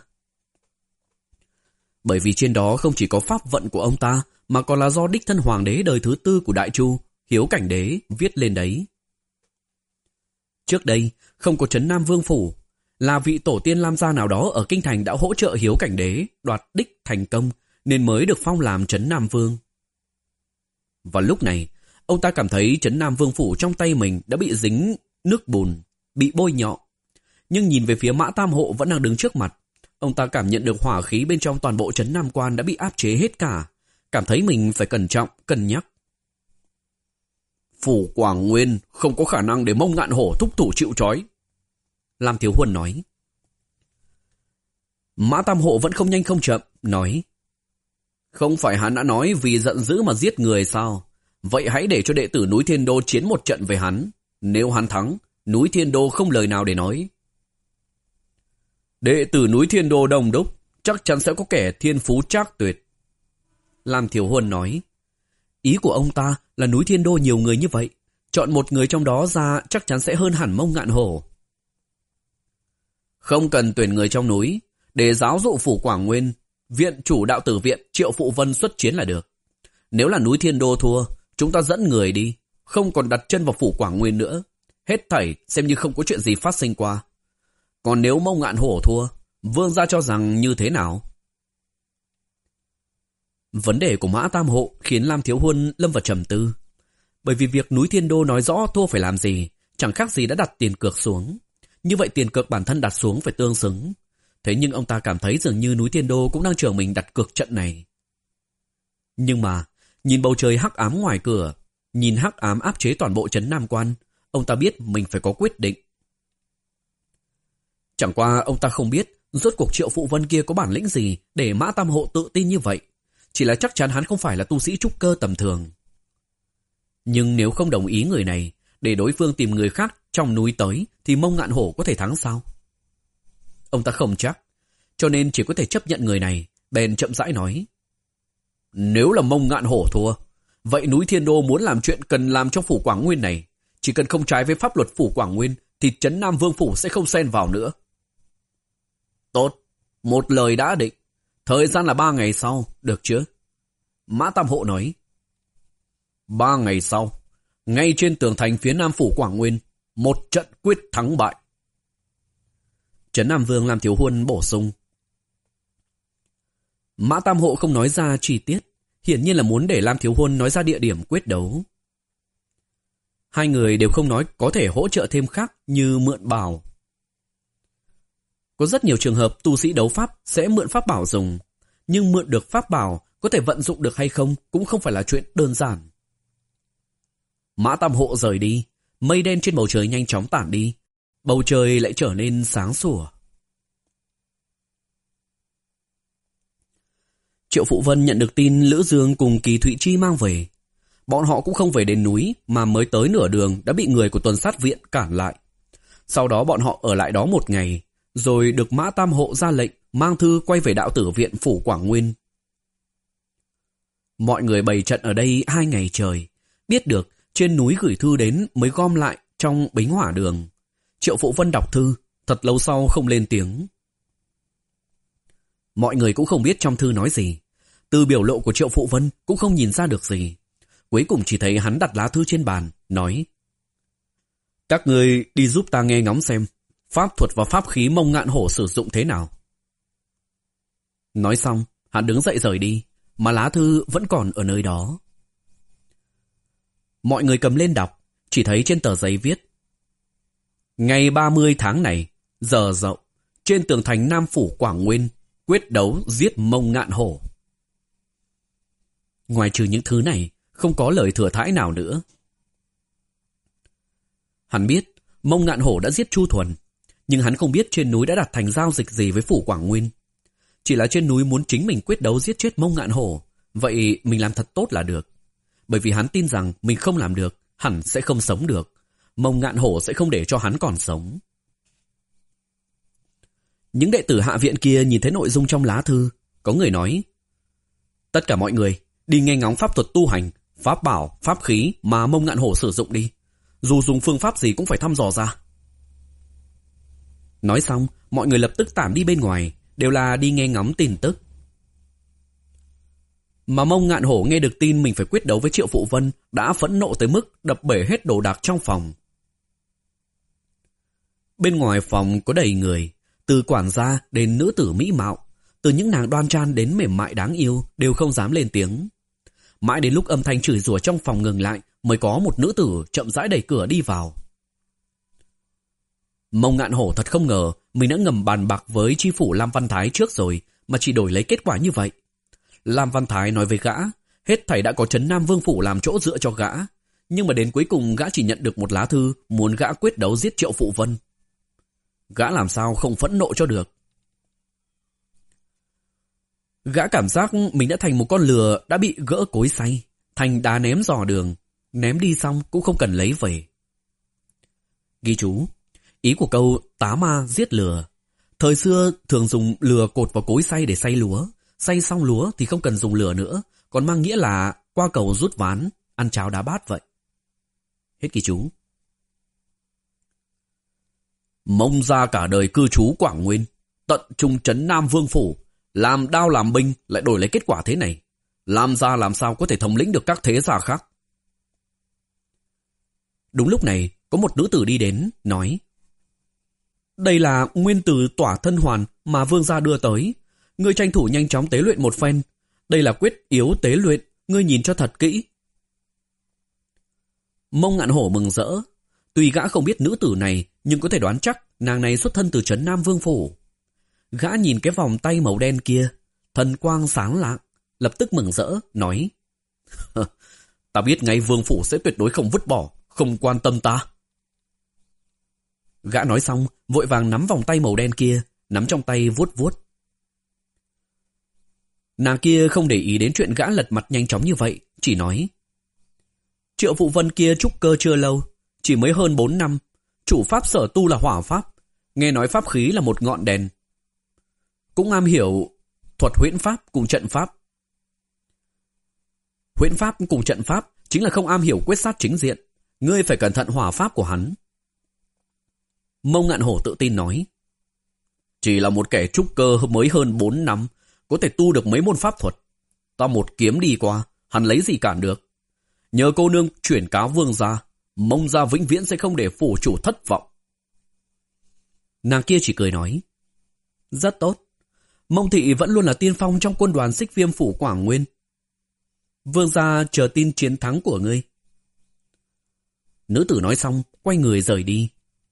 Bởi vì trên đó không chỉ có pháp vận của ông ta, mà còn là do đích thân hoàng đế đời thứ tư của Đại Chu, Hiếu Cảnh Đế, viết lên đấy. Trước đây, không có Trấn Nam Vương phủ, là vị tổ tiên Lam gia nào đó ở kinh thành đã hỗ trợ Hiếu Cảnh Đế đoạt đích thành công, nên mới được phong làm Trấn Nam Vương. Và lúc này, ông ta cảm thấy Trấn Nam Vương phủ trong tay mình đã bị dính nước bùn, bị bôi nhọ. Nhưng nhìn về phía Mã Tam Hộ vẫn đang đứng trước mặt, ông ta cảm nhận được hỏa khí bên trong toàn bộ trấn Nam Quan đã bị áp chế hết cả, cảm thấy mình phải cẩn trọng, cân nhắc. Phủ Quảng Nguyên không có khả năng để Mông Ngạn Hổ thúc thủ chịu trói, Lam Thiếu Huân nói. Mã Tam Hộ vẫn không nhanh không chậm, nói: Không phải hắn đã nói vì giận dữ mà giết người sao? Vậy hãy để cho đệ tử núi Thiên Đô chiến một trận với hắn. Nếu hắn thắng, núi Thiên Đô không lời nào để nói. Đệ tử núi Thiên Đô đông đúc, chắc chắn sẽ có kẻ thiên phú trác tuyệt, Lam Thiếu Huân nói. Ý của ông ta là núi Thiên Đô nhiều người như vậy, chọn một người trong đó ra chắc chắn sẽ hơn hẳn Mông Ngạn Hổ. Không cần tuyển người trong núi, để giáo dụ phủ Quảng Nguyên, viện chủ đạo tử viện Triệu Phụ Vân xuất chiến là được. Nếu là núi Thiên Đô thua, chúng ta dẫn người đi, không còn đặt chân vào phủ Quảng Nguyên nữa. Hết thảy xem như không có chuyện gì phát sinh qua. Còn nếu Mông Ngạn Hổ thua, vương gia cho rằng như thế nào? Vấn đề của Mã Tam Hộ khiến Lam Thiếu Huân lâm vào trầm tư. Bởi vì việc núi Thiên Đô nói rõ thua phải làm gì, chẳng khác gì đã đặt tiền cược xuống. Như vậy tiền cược bản thân đặt xuống phải tương xứng. Thế nhưng ông ta cảm thấy dường như núi Thiên Đô cũng đang chờ mình đặt cược trận này. Nhưng mà, nhìn bầu trời hắc ám ngoài cửa, nhìn hắc ám áp chế toàn bộ trấn Nam Quan, ông ta biết mình phải có quyết định. Chẳng qua ông ta không biết rốt cuộc Triệu Phụ Vân kia có bản lĩnh gì để Mã Tam Hộ tự tin như vậy. Chỉ là chắc chắn hắn không phải là tu sĩ trúc cơ tầm thường. Nhưng nếu không đồng ý người này, để đối phương tìm người khác trong núi tới, thì Mông Ngạn Hổ có thể thắng sao? Ông ta không chắc, cho nên chỉ có thể chấp nhận người này, bèn chậm rãi nói. Nếu là Mông Ngạn Hổ thua, vậy núi Thiên Đô muốn làm chuyện cần làm trong phủ Quảng Nguyên này. Chỉ cần không trái với pháp luật phủ Quảng Nguyên, thì trấn Nam Vương phủ sẽ không xen vào nữa. Tốt, một lời đã định. Thời gian là ba ngày sau, được chứ? Mã Tam Hộ nói. Ba ngày sau, ngay trên tường thành phía nam phủ Quảng Nguyên, một trận quyết thắng bại. Trấn Nam Vương Lam Thiếu Huân bổ sung. Mã Tam Hộ không nói ra chi tiết, hiển nhiên là muốn để Lam Thiếu Huân nói ra địa điểm quyết đấu. Hai người đều không nói có thể hỗ trợ thêm khác như mượn bảo. Có rất nhiều trường hợp tu sĩ đấu pháp sẽ mượn pháp bảo dùng, nhưng mượn được pháp bảo có thể vận dụng được hay không cũng không phải là chuyện đơn giản. Mã Tam Hộ rời đi, mây đen trên bầu trời nhanh chóng tản đi. bầu trời lại trở nên sáng sủa. Triệu Phụ Vân nhận được tin Lữ Dương cùng Kỳ Thụy Chi mang về. Bọn họ cũng không về đến núi mà mới tới nửa đường đã bị người của tuần sát viện cản lại. Sau đó bọn họ ở lại đó một ngày, rồi được Mã Tam Hộ ra lệnh mang thư quay về đạo tử viện phủ Quảng Nguyên. Mọi người bày trận ở đây hai ngày trời, biết được trên núi gửi thư đến mới gom lại trong bính hỏa đường. Triệu Phụ Vân đọc thư, thật lâu sau không lên tiếng. Mọi người cũng không biết trong thư nói gì. Từ biểu lộ của Triệu Phụ Vân cũng không nhìn ra được gì. Cuối cùng chỉ thấy hắn đặt lá thư trên bàn, nói: Các ngươi đi giúp ta nghe ngóng xem pháp thuật và pháp khí Mông Ngạn Hổ sử dụng thế nào. Nói xong, hắn đứng dậy rời đi, mà lá thư vẫn còn ở nơi đó. Mọi người cầm lên đọc, chỉ thấy trên tờ giấy viết: Ngày ba mươi tháng này, giờ dậu, trên tường thành Nam phủ Quảng Nguyên, quyết đấu giết Mông Ngạn Hổ. Ngoài trừ những thứ này, không có lời thừa thãi nào nữa. Hắn biết Mông Ngạn Hổ đã giết Chu Thuần, nhưng hắn không biết trên núi đã đặt thành giao dịch gì với phủ Quảng Nguyên. Chỉ là trên núi muốn chính mình quyết đấu giết chết Mông Ngạn Hổ, vậy mình làm thật tốt là được. Bởi vì hắn tin rằng mình không làm được, hẳn sẽ không sống được. Mông Ngạn Hổ sẽ không để cho hắn còn sống. Những đệ tử hạ viện kia nhìn thấy nội dung trong lá thư, có người nói: Tất cả mọi người đi nghe ngóng pháp thuật tu hành, pháp bảo, pháp khí mà Mông Ngạn Hổ sử dụng đi. Dù dùng phương pháp gì cũng phải thăm dò ra. Nói xong, mọi người lập tức tản đi bên ngoài, đều là đi nghe ngóng tin tức. Mà Mông Ngạn Hổ nghe được tin mình phải quyết đấu với Triệu Phụ Vân đã phẫn nộ tới mức đập bể hết đồ đạc trong phòng. Bên ngoài phòng có đầy người, từ quản gia đến nữ tử mỹ mạo, từ những nàng đoan trang đến mềm mại đáng yêu đều không dám lên tiếng. Mãi đến lúc âm thanh chửi rủa trong phòng ngừng lại mới có một nữ tử chậm rãi đẩy cửa đi vào. Mông Ngạn Hổ thật không ngờ mình đã ngầm bàn bạc với chi phủ Lam Văn Thái trước rồi mà chỉ đổi lấy kết quả như vậy. Lam Văn Thái nói với gã, hết thảy đã có Trấn Nam Vương phủ làm chỗ dựa cho gã, nhưng mà đến cuối cùng gã chỉ nhận được một lá thư muốn gã quyết đấu giết Triệu Phụ Vân. Gã làm sao không phẫn nộ cho được. Gã cảm giác mình đã thành một con lừa đã bị gỡ cối xay, thành đá ném dò đường, ném đi xong cũng không cần lấy về. Ghi chú, ý của câu tá ma giết lừa. Thời xưa thường dùng lừa cột vào cối xay để xay lúa, xay xong lúa thì không cần dùng lửa nữa, còn mang nghĩa là qua cầu rút ván, ăn cháo đá bát vậy. Hết ghi chú. Mông gia cả đời cư trú Quảng Nguyên, tận trung trấn Nam Vương phủ, làm đao làm binh lại đổi lấy kết quả thế này. Lam gia làm sao có thể thống lĩnh được các thế gia khác. Đúng lúc này, có một nữ tử đi đến, nói: Đây là nguyên tử tỏa thân hoàn mà vương gia đưa tới. Ngươi tranh thủ nhanh chóng tế luyện một phen. Đây là quyết yếu tế luyện, ngươi nhìn cho thật kỹ. Mông Ngạn Hổ mừng rỡ. Tuy gã không biết nữ tử này, nhưng có thể đoán chắc nàng này xuất thân từ trấn Nam Vương phủ. Gã nhìn cái vòng tay màu đen kia, thần quang sáng lạng, lập tức mừng rỡ, nói: Ta biết ngay Vương phủ sẽ tuyệt đối không vứt bỏ, không quan tâm ta. Gã nói xong, vội vàng nắm vòng tay màu đen kia, nắm trong tay vuốt vuốt. Nàng kia không để ý đến chuyện gã lật mặt nhanh chóng như vậy, chỉ nói: Triệu Phụ Vân kia trúc cơ chưa lâu, chỉ mới hơn bốn năm, chủ pháp sở tu là hỏa pháp, nghe nói pháp khí là một ngọn đèn. Cũng am hiểu thuật huyễn pháp cùng trận pháp. Huyễn pháp cùng trận pháp chính là không am hiểu quyết sát chính diện, ngươi phải cẩn thận hỏa pháp của hắn. Mông Ngạn Hổ tự tin nói: Chỉ là một kẻ trúc cơ mới hơn bốn năm, có thể tu được mấy môn pháp thuật. Ta một kiếm đi qua, hắn lấy gì cản được. Nhờ cô nương chuyển cáo vương gia, Mông gia vĩnh viễn sẽ không để phủ chủ thất vọng. Nàng kia chỉ cười nói: Rất tốt. Mông thị vẫn luôn là tiên phong trong quân đoàn Xích Viêm phủ Quảng Nguyên. Vương gia chờ tin chiến thắng của ngươi. Nữ tử nói xong, quay người rời đi.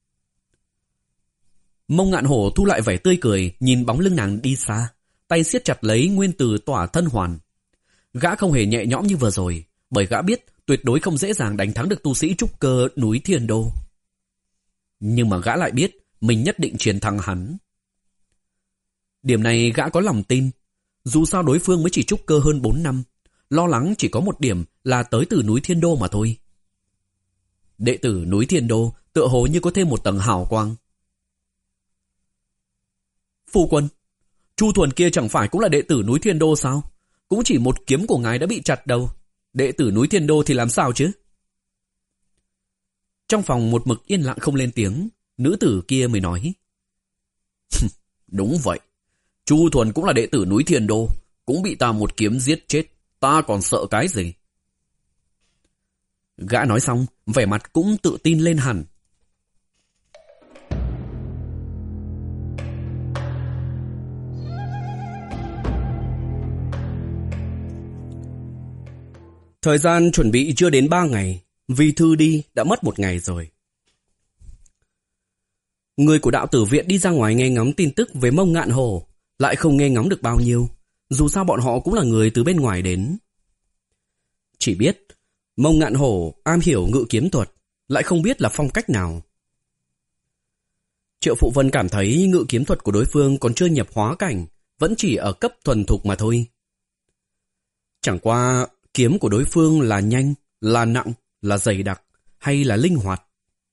Mông Ngạn Hổ thu lại vẻ tươi cười, nhìn bóng lưng nàng đi xa, tay siết chặt lấy nguyên tử tỏa thân hoàn. Gã không hề nhẹ nhõm như vừa rồi, bởi gã biết tuyệt đối không dễ dàng đánh thắng được tu sĩ trúc cơ núi Thiên Đô. Nhưng mà gã lại biết mình nhất định chiến thắng hắn. Điểm này gã có lòng tin. Dù sao đối phương mới chỉ trúc cơ hơn bốn năm. Lo lắng chỉ có một điểm là tới từ núi Thiên Đô mà thôi. Đệ tử núi Thiên Đô tựa hồ như có thêm một tầng hào quang. Phu quân, Chu Thuần kia chẳng phải cũng là đệ tử núi Thiên Đô sao? Cũng chỉ một kiếm của ngài đã bị chặt đầu. Đệ tử núi Thiên Đô thì làm sao chứ? Trong phòng một mực yên lặng không lên tiếng, nữ tử kia mới nói. Đúng vậy, Chu Thuần cũng là đệ tử núi Thiên Đô, cũng bị ta một kiếm giết chết, ta còn sợ cái gì? Gã nói xong, vẻ mặt cũng tự tin lên hẳn. Thời gian chuẩn bị chưa đến ba ngày, vì thư đi đã mất một ngày rồi. Người của đạo tử viện đi ra ngoài nghe ngóng tin tức về Mông Ngạn Hổ, lại không nghe ngóng được bao nhiêu, dù sao bọn họ cũng là người từ bên ngoài đến. Chỉ biết, Mông Ngạn Hổ am hiểu ngự kiếm thuật, lại không biết là phong cách nào. Triệu Phụ Vân cảm thấy ngự kiếm thuật của đối phương còn chưa nhập hóa cảnh, vẫn chỉ ở cấp thuần thục mà thôi. Chẳng qua kiếm của đối phương là nhanh, là nặng, là dày đặc, hay là linh hoạt.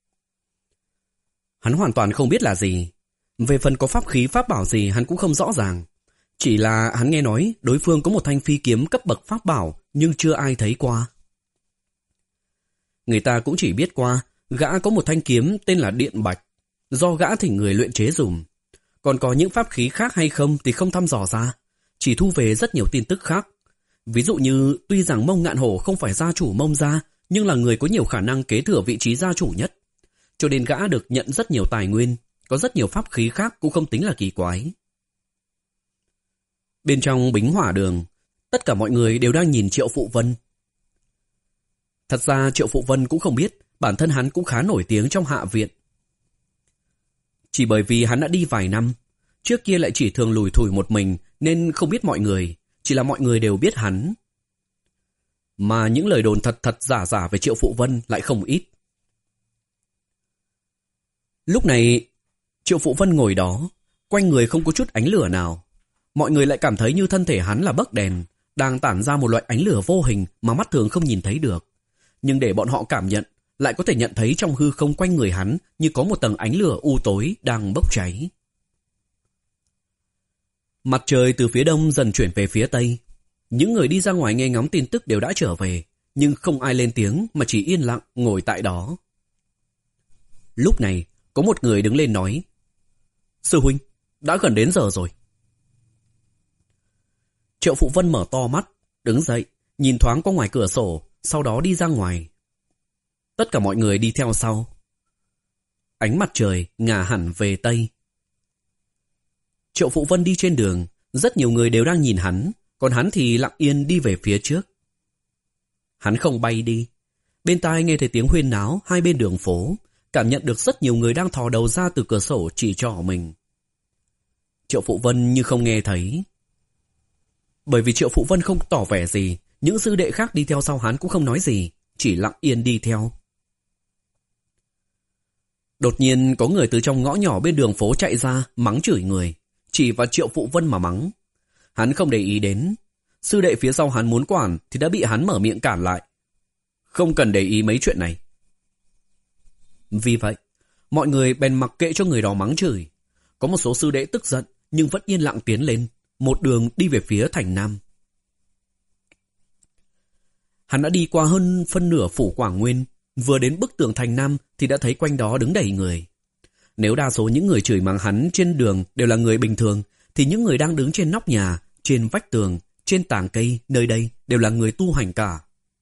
Hắn hoàn toàn không biết là gì. Về phần có pháp khí pháp bảo gì hắn cũng không rõ ràng. Chỉ là hắn nghe nói đối phương có một thanh phi kiếm cấp bậc pháp bảo nhưng chưa ai thấy qua. Người ta cũng chỉ biết qua gã có một thanh kiếm tên là Điện Bạch, do gã thỉnh người luyện chế dùng. Còn có những pháp khí khác hay không thì không thăm dò ra, chỉ thu về rất nhiều tin tức khác. Ví dụ như tuy rằng Mông Ngạn Hổ không phải gia chủ Mông gia, nhưng là người có nhiều khả năng kế thừa vị trí gia chủ nhất. Cho nên gã được nhận rất nhiều tài nguyên, có rất nhiều pháp khí khác cũng không tính là kỳ quái. Bên trong Bính Hỏa Đường, tất cả mọi người đều đang nhìn Triệu Phụ Vân. Thật ra Triệu Phụ Vân cũng không biết bản thân hắn cũng khá nổi tiếng trong hạ viện. Chỉ bởi vì hắn đã đi vài năm, trước kia lại chỉ thường lủi thủi một mình nên không biết mọi người, chỉ là mọi người đều biết hắn. Mà những lời đồn thật thật giả giả về Triệu Phụ Vân lại không ít. Lúc này, Triệu Phụ Vân ngồi đó, quanh người không có chút ánh lửa nào. Mọi người lại cảm thấy như thân thể hắn là bấc đèn, đang tản ra một loại ánh lửa vô hình mà mắt thường không nhìn thấy được. Nhưng để bọn họ cảm nhận, lại có thể nhận thấy trong hư không quanh người hắn như có một tầng ánh lửa u tối đang bốc cháy. Mặt trời từ phía đông dần chuyển về phía tây. Những người đi ra ngoài nghe ngóng tin tức đều đã trở về, nhưng không ai lên tiếng mà chỉ yên lặng ngồi tại đó. Lúc này, có một người đứng lên nói: Sư huynh, đã gần đến giờ rồi. Triệu Phụ Vân mở to mắt, đứng dậy, nhìn thoáng qua ngoài cửa sổ, sau đó đi ra ngoài. Tất cả mọi người đi theo sau. Ánh mặt trời ngả hẳn về tây. Triệu Phụ Vân đi trên đường, rất nhiều người đều đang nhìn hắn, còn hắn thì lặng yên đi về phía trước. Hắn không bay đi. Bên tai nghe thấy tiếng huyên náo hai bên đường phố, cảm nhận được rất nhiều người đang thò đầu ra từ cửa sổ chỉ trỏ mình. Triệu Phụ Vân như không nghe thấy. Bởi vì Triệu Phụ Vân không tỏ vẻ gì, những sư đệ khác đi theo sau hắn cũng không nói gì, chỉ lặng yên đi theo. Đột nhiên có người từ trong ngõ nhỏ bên đường phố chạy ra, mắng chửi người, chỉ vào Triệu Phụ Vân mà mắng. Hắn không để ý đến. Sư đệ phía sau hắn muốn quản thì đã bị hắn mở miệng cản lại. Không cần để ý mấy chuyện này. Vì vậy, mọi người bèn mặc kệ cho người đó mắng chửi. Có một số sư đệ tức giận nhưng vẫn yên lặng tiến lên, một đường đi về phía thành Nam. Hắn đã đi qua hơn phân nửa phủ Quảng Nguyên, vừa đến bức tường thành Nam thì đã thấy quanh đó đứng đầy người. Nếu đa số những người chửi mắng hắn trên đường đều là người bình thường, thì những người đang đứng trên nóc nhà, trên vách tường, trên tảng cây nơi đây đều là người tu hành cả.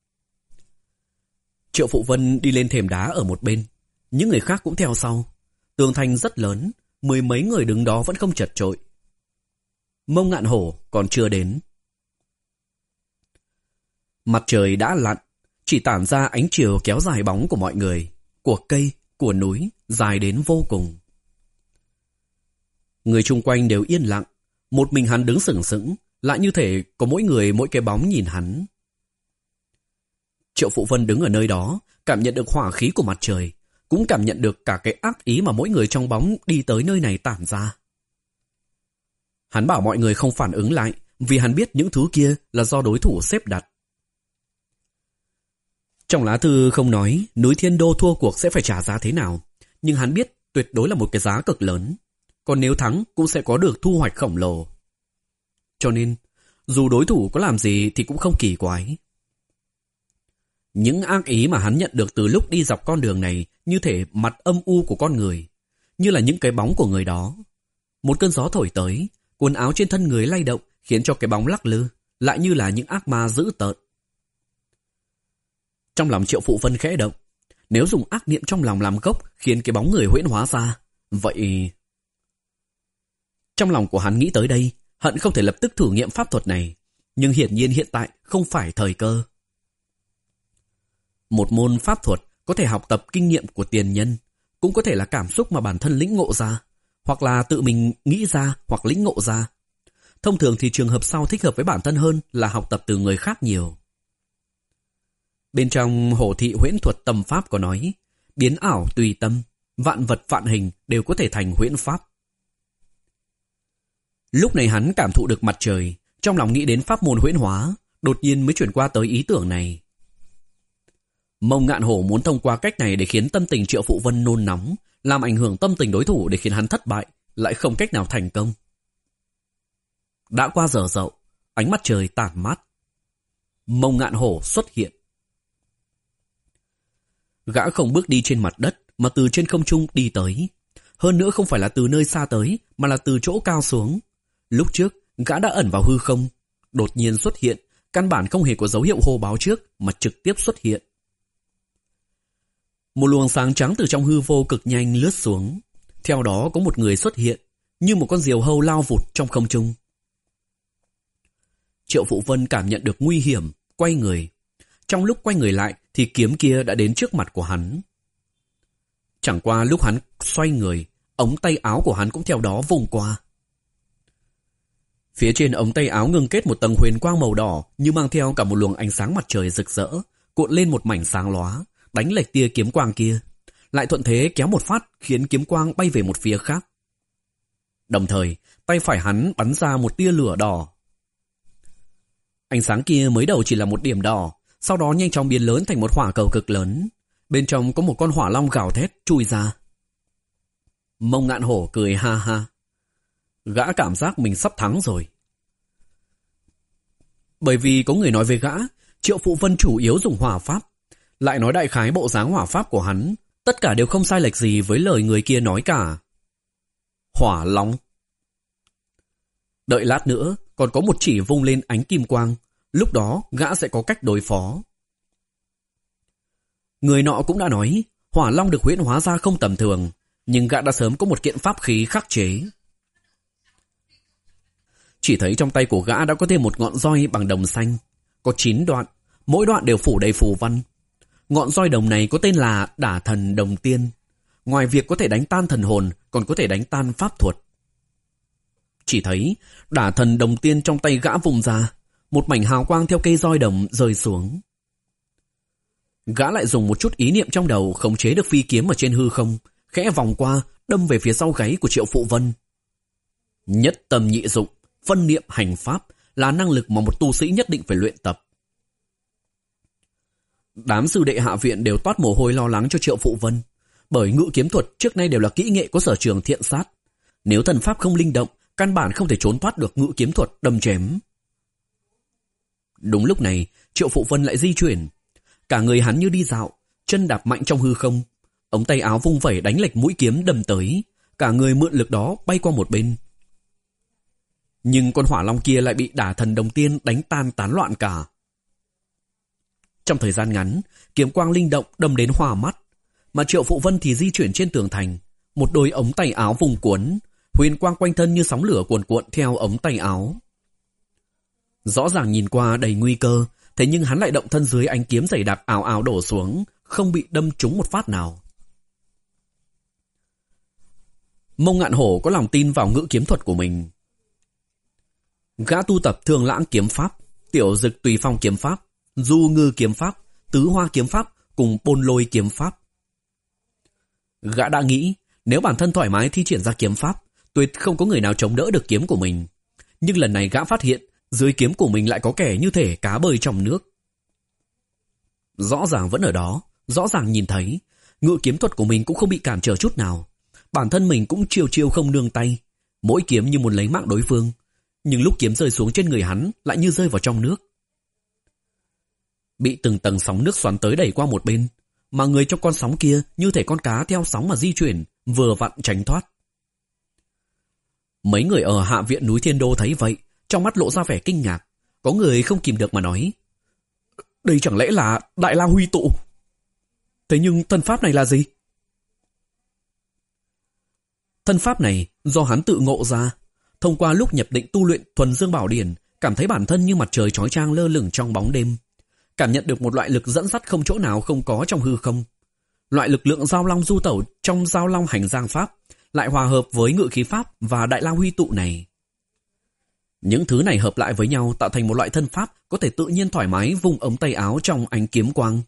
Triệu Phụ Vân đi lên thềm đá ở một bên, những người khác cũng theo sau. Tường thành rất lớn, mười mấy người đứng đó vẫn không chật chội. Mông Ngạn Hổ còn chưa đến. Mặt trời đã lặn, chỉ tản ra ánh chiều kéo dài bóng của mọi người, của cây, của núi, dài đến vô cùng. Người chung quanh đều yên lặng, một mình hắn đứng sừng sững, lại như thể có mỗi người mỗi cái bóng nhìn hắn. Triệu Phụ Vân đứng ở nơi đó, cảm nhận được hỏa khí của mặt trời, cũng cảm nhận được cả cái ác ý mà mỗi người trong bóng đi tới nơi này tản ra. Hắn bảo mọi người không phản ứng lại, vì hắn biết những thứ kia là do đối thủ xếp đặt. Trong lá thư không nói núi Thiên Đô thua cuộc sẽ phải trả giá thế nào, nhưng hắn biết tuyệt đối là một cái giá cực lớn, còn nếu thắng cũng sẽ có được thu hoạch khổng lồ. Cho nên, dù đối thủ có làm gì thì cũng không kỳ quái. Những ác ý mà hắn nhận được từ lúc đi dọc con đường này như thể mặt âm u của con người, như là những cái bóng của người đó. Một cơn gió thổi tới, quần áo trên thân người lay động khiến cho cái bóng lắc lư, lại như là những ác ma dữ tợn. Trong lòng Triệu Phụ Vân khẽ động, nếu dùng ác niệm trong lòng làm gốc khiến cái bóng người huyễn hóa ra, vậy... Trong lòng của hắn nghĩ tới đây, hận không thể lập tức thử nghiệm pháp thuật này, nhưng hiển nhiên hiện tại không phải thời cơ. Một môn pháp thuật có thể học tập kinh nghiệm của tiền nhân, cũng có thể là cảm xúc mà bản thân lĩnh ngộ ra, hoặc là tự mình nghĩ ra hoặc lĩnh ngộ ra. Thông thường thì trường hợp sau thích hợp với bản thân hơn là học tập từ người khác nhiều. Bên trong Hổ Thị Huyễn Thuật Tâm Pháp có nói, biến ảo tùy tâm, vạn vật vạn hình đều có thể thành huyễn pháp. Lúc này hắn cảm thụ được mặt trời, trong lòng nghĩ đến pháp môn huyễn hóa, đột nhiên mới chuyển qua tới ý tưởng này. Mông Ngạn Hổ muốn thông qua cách này để khiến tâm tình Triệu Phụ Vân nôn nóng, làm ảnh hưởng tâm tình đối thủ để khiến hắn thất bại, lại không cách nào thành công. Đã qua giờ dậu, ánh mặt trời tản mát. Mông Ngạn Hổ xuất hiện. Gã không bước đi trên mặt đất, mà từ trên không trung đi tới. Hơn nữa không phải là từ nơi xa tới, mà là từ chỗ cao xuống. Lúc trước, gã đã ẩn vào hư không, đột nhiên xuất hiện, căn bản không hề có dấu hiệu hô báo trước, mà trực tiếp xuất hiện. Một luồng sáng trắng từ trong hư vô cực nhanh lướt xuống. Theo đó có một người xuất hiện, như một con diều hâu lao vụt trong không trung. Triệu Phụ Vân cảm nhận được nguy hiểm, quay người. Trong lúc quay người lại thì kiếm kia đã đến trước mặt của hắn. Chẳng qua lúc hắn xoay người, ống tay áo của hắn cũng theo đó vùng qua. Phía trên ống tay áo ngưng kết một tầng huyền quang màu đỏ, như mang theo cả một luồng ánh sáng mặt trời rực rỡ, cuộn lên một mảnh sáng lóa, đánh lệch tia kiếm quang kia, lại thuận thế kéo một phát khiến kiếm quang bay về một phía khác. Đồng thời, tay phải hắn bắn ra một tia lửa đỏ. Ánh sáng kia mới đầu chỉ là một điểm đỏ, sau đó nhanh chóng biến lớn thành một hỏa cầu cực lớn. Bên trong có một con hỏa long gào thét chui ra. Mông Ngạn Hổ cười ha ha. Gã cảm giác mình sắp thắng rồi. Bởi vì có người nói với gã, Triệu Phụ Vân chủ yếu dùng hỏa pháp, lại nói đại khái bộ dáng hỏa pháp của hắn, tất cả đều không sai lệch gì với lời người kia nói cả. Hỏa long. Đợi lát nữa, còn có một chỉ vung lên ánh kim quang, lúc đó gã sẽ có cách đối phó. Người nọ cũng đã nói, hỏa long được huyễn hóa ra không tầm thường, nhưng gã đã sớm có một kiện pháp khí khắc chế. Chỉ thấy trong tay của gã đã có thêm một ngọn roi bằng đồng xanh, có chín đoạn, mỗi đoạn đều phủ đầy phù văn. Ngọn roi đồng này có tên là Đả Thần Đồng Tiên. Ngoài việc có thể đánh tan thần hồn, còn có thể đánh tan pháp thuật. Chỉ thấy Đả Thần Đồng Tiên trong tay gã vùng ra, một mảnh hào quang theo cây roi đồng rơi xuống. Gã lại dùng một chút ý niệm trong đầu khống chế được phi kiếm ở trên hư không, khẽ vòng qua, đâm về phía sau gáy của Triệu Phụ Vân. Nhất tâm nhị dụng, phân niệm hành pháp là năng lực mà một tu sĩ nhất định phải luyện tập. Đám sư đệ hạ viện đều toát mồ hôi lo lắng cho Triệu Phụ Vân, bởi ngự kiếm thuật trước nay đều là kỹ nghệ có sở trường thiện sát. Nếu thần pháp không linh động, căn bản không thể trốn thoát được ngự kiếm thuật đâm chém. Đúng lúc này, Triệu Phụ Vân lại di chuyển. Cả người hắn như đi dạo, chân đạp mạnh trong hư không, ống tay áo vung vẩy đánh lệch mũi kiếm đâm tới, cả người mượn lực đó bay qua một bên. Nhưng con hỏa long kia lại bị Đả Thần Đồng Tiên đánh tan tán loạn cả. Trong thời gian ngắn, kiếm quang linh động đâm đến hoa mắt, mà Triệu Phụ Vân thì di chuyển trên tường thành, một đôi ống tay áo vùng cuốn, huyền quang quanh thân như sóng lửa cuồn cuộn theo ống tay áo. Rõ ràng nhìn qua đầy nguy cơ, thế nhưng hắn lại động thân dưới ánh kiếm dày đặc ào ào đổ xuống, không bị đâm trúng một phát nào. Mông Ngạn Hổ có lòng tin vào ngự kiếm thuật của mình. Gã tu tập Thường Lãng kiếm pháp, Tiểu Dực Tùy Phong kiếm pháp, Du Ngư kiếm pháp, Tứ Hoa kiếm pháp cùng Bôn Lôi kiếm pháp. Gã đã nghĩ, nếu bản thân thoải mái thi triển ra kiếm pháp, tuyệt không có người nào chống đỡ được kiếm của mình. Nhưng lần này gã phát hiện, dưới kiếm của mình lại có kẻ như thể cá bơi trong nước. Rõ ràng vẫn ở đó, rõ ràng nhìn thấy, ngự kiếm thuật của mình cũng không bị cản trở chút nào. Bản thân mình cũng chiêu chiêu không nương tay, mỗi kiếm như muốn lấy mạng đối phương. Nhưng lúc kiếm rơi xuống trên người hắn lại như rơi vào trong nước. Bị từng tầng sóng nước xoắn tới đẩy qua một bên, mà người trong con sóng kia như thể con cá theo sóng mà di chuyển, vừa vặn tránh thoát. Mấy người ở hạ viện núi Thiên Đô thấy vậy, trong mắt lộ ra vẻ kinh ngạc. Có người không kìm được mà nói, đây chẳng lẽ là Đại La Huy Tụ? Thế nhưng thân pháp này là gì? Thân pháp này do hắn tự ngộ ra, thông qua lúc nhập định tu luyện thuần dương bảo điển, cảm thấy bản thân như mặt trời chói chang lơ lửng trong bóng đêm, cảm nhận được một loại lực dẫn dắt không chỗ nào không có trong hư không. Loại lực lượng giao long du tẩu trong giao long hành giang pháp lại hòa hợp với ngự khí pháp và Đại La Huy Tụ này. Những thứ này hợp lại với nhau tạo thành một loại thân pháp có thể tự nhiên thoải mái vung ống tay áo trong ánh kiếm quang.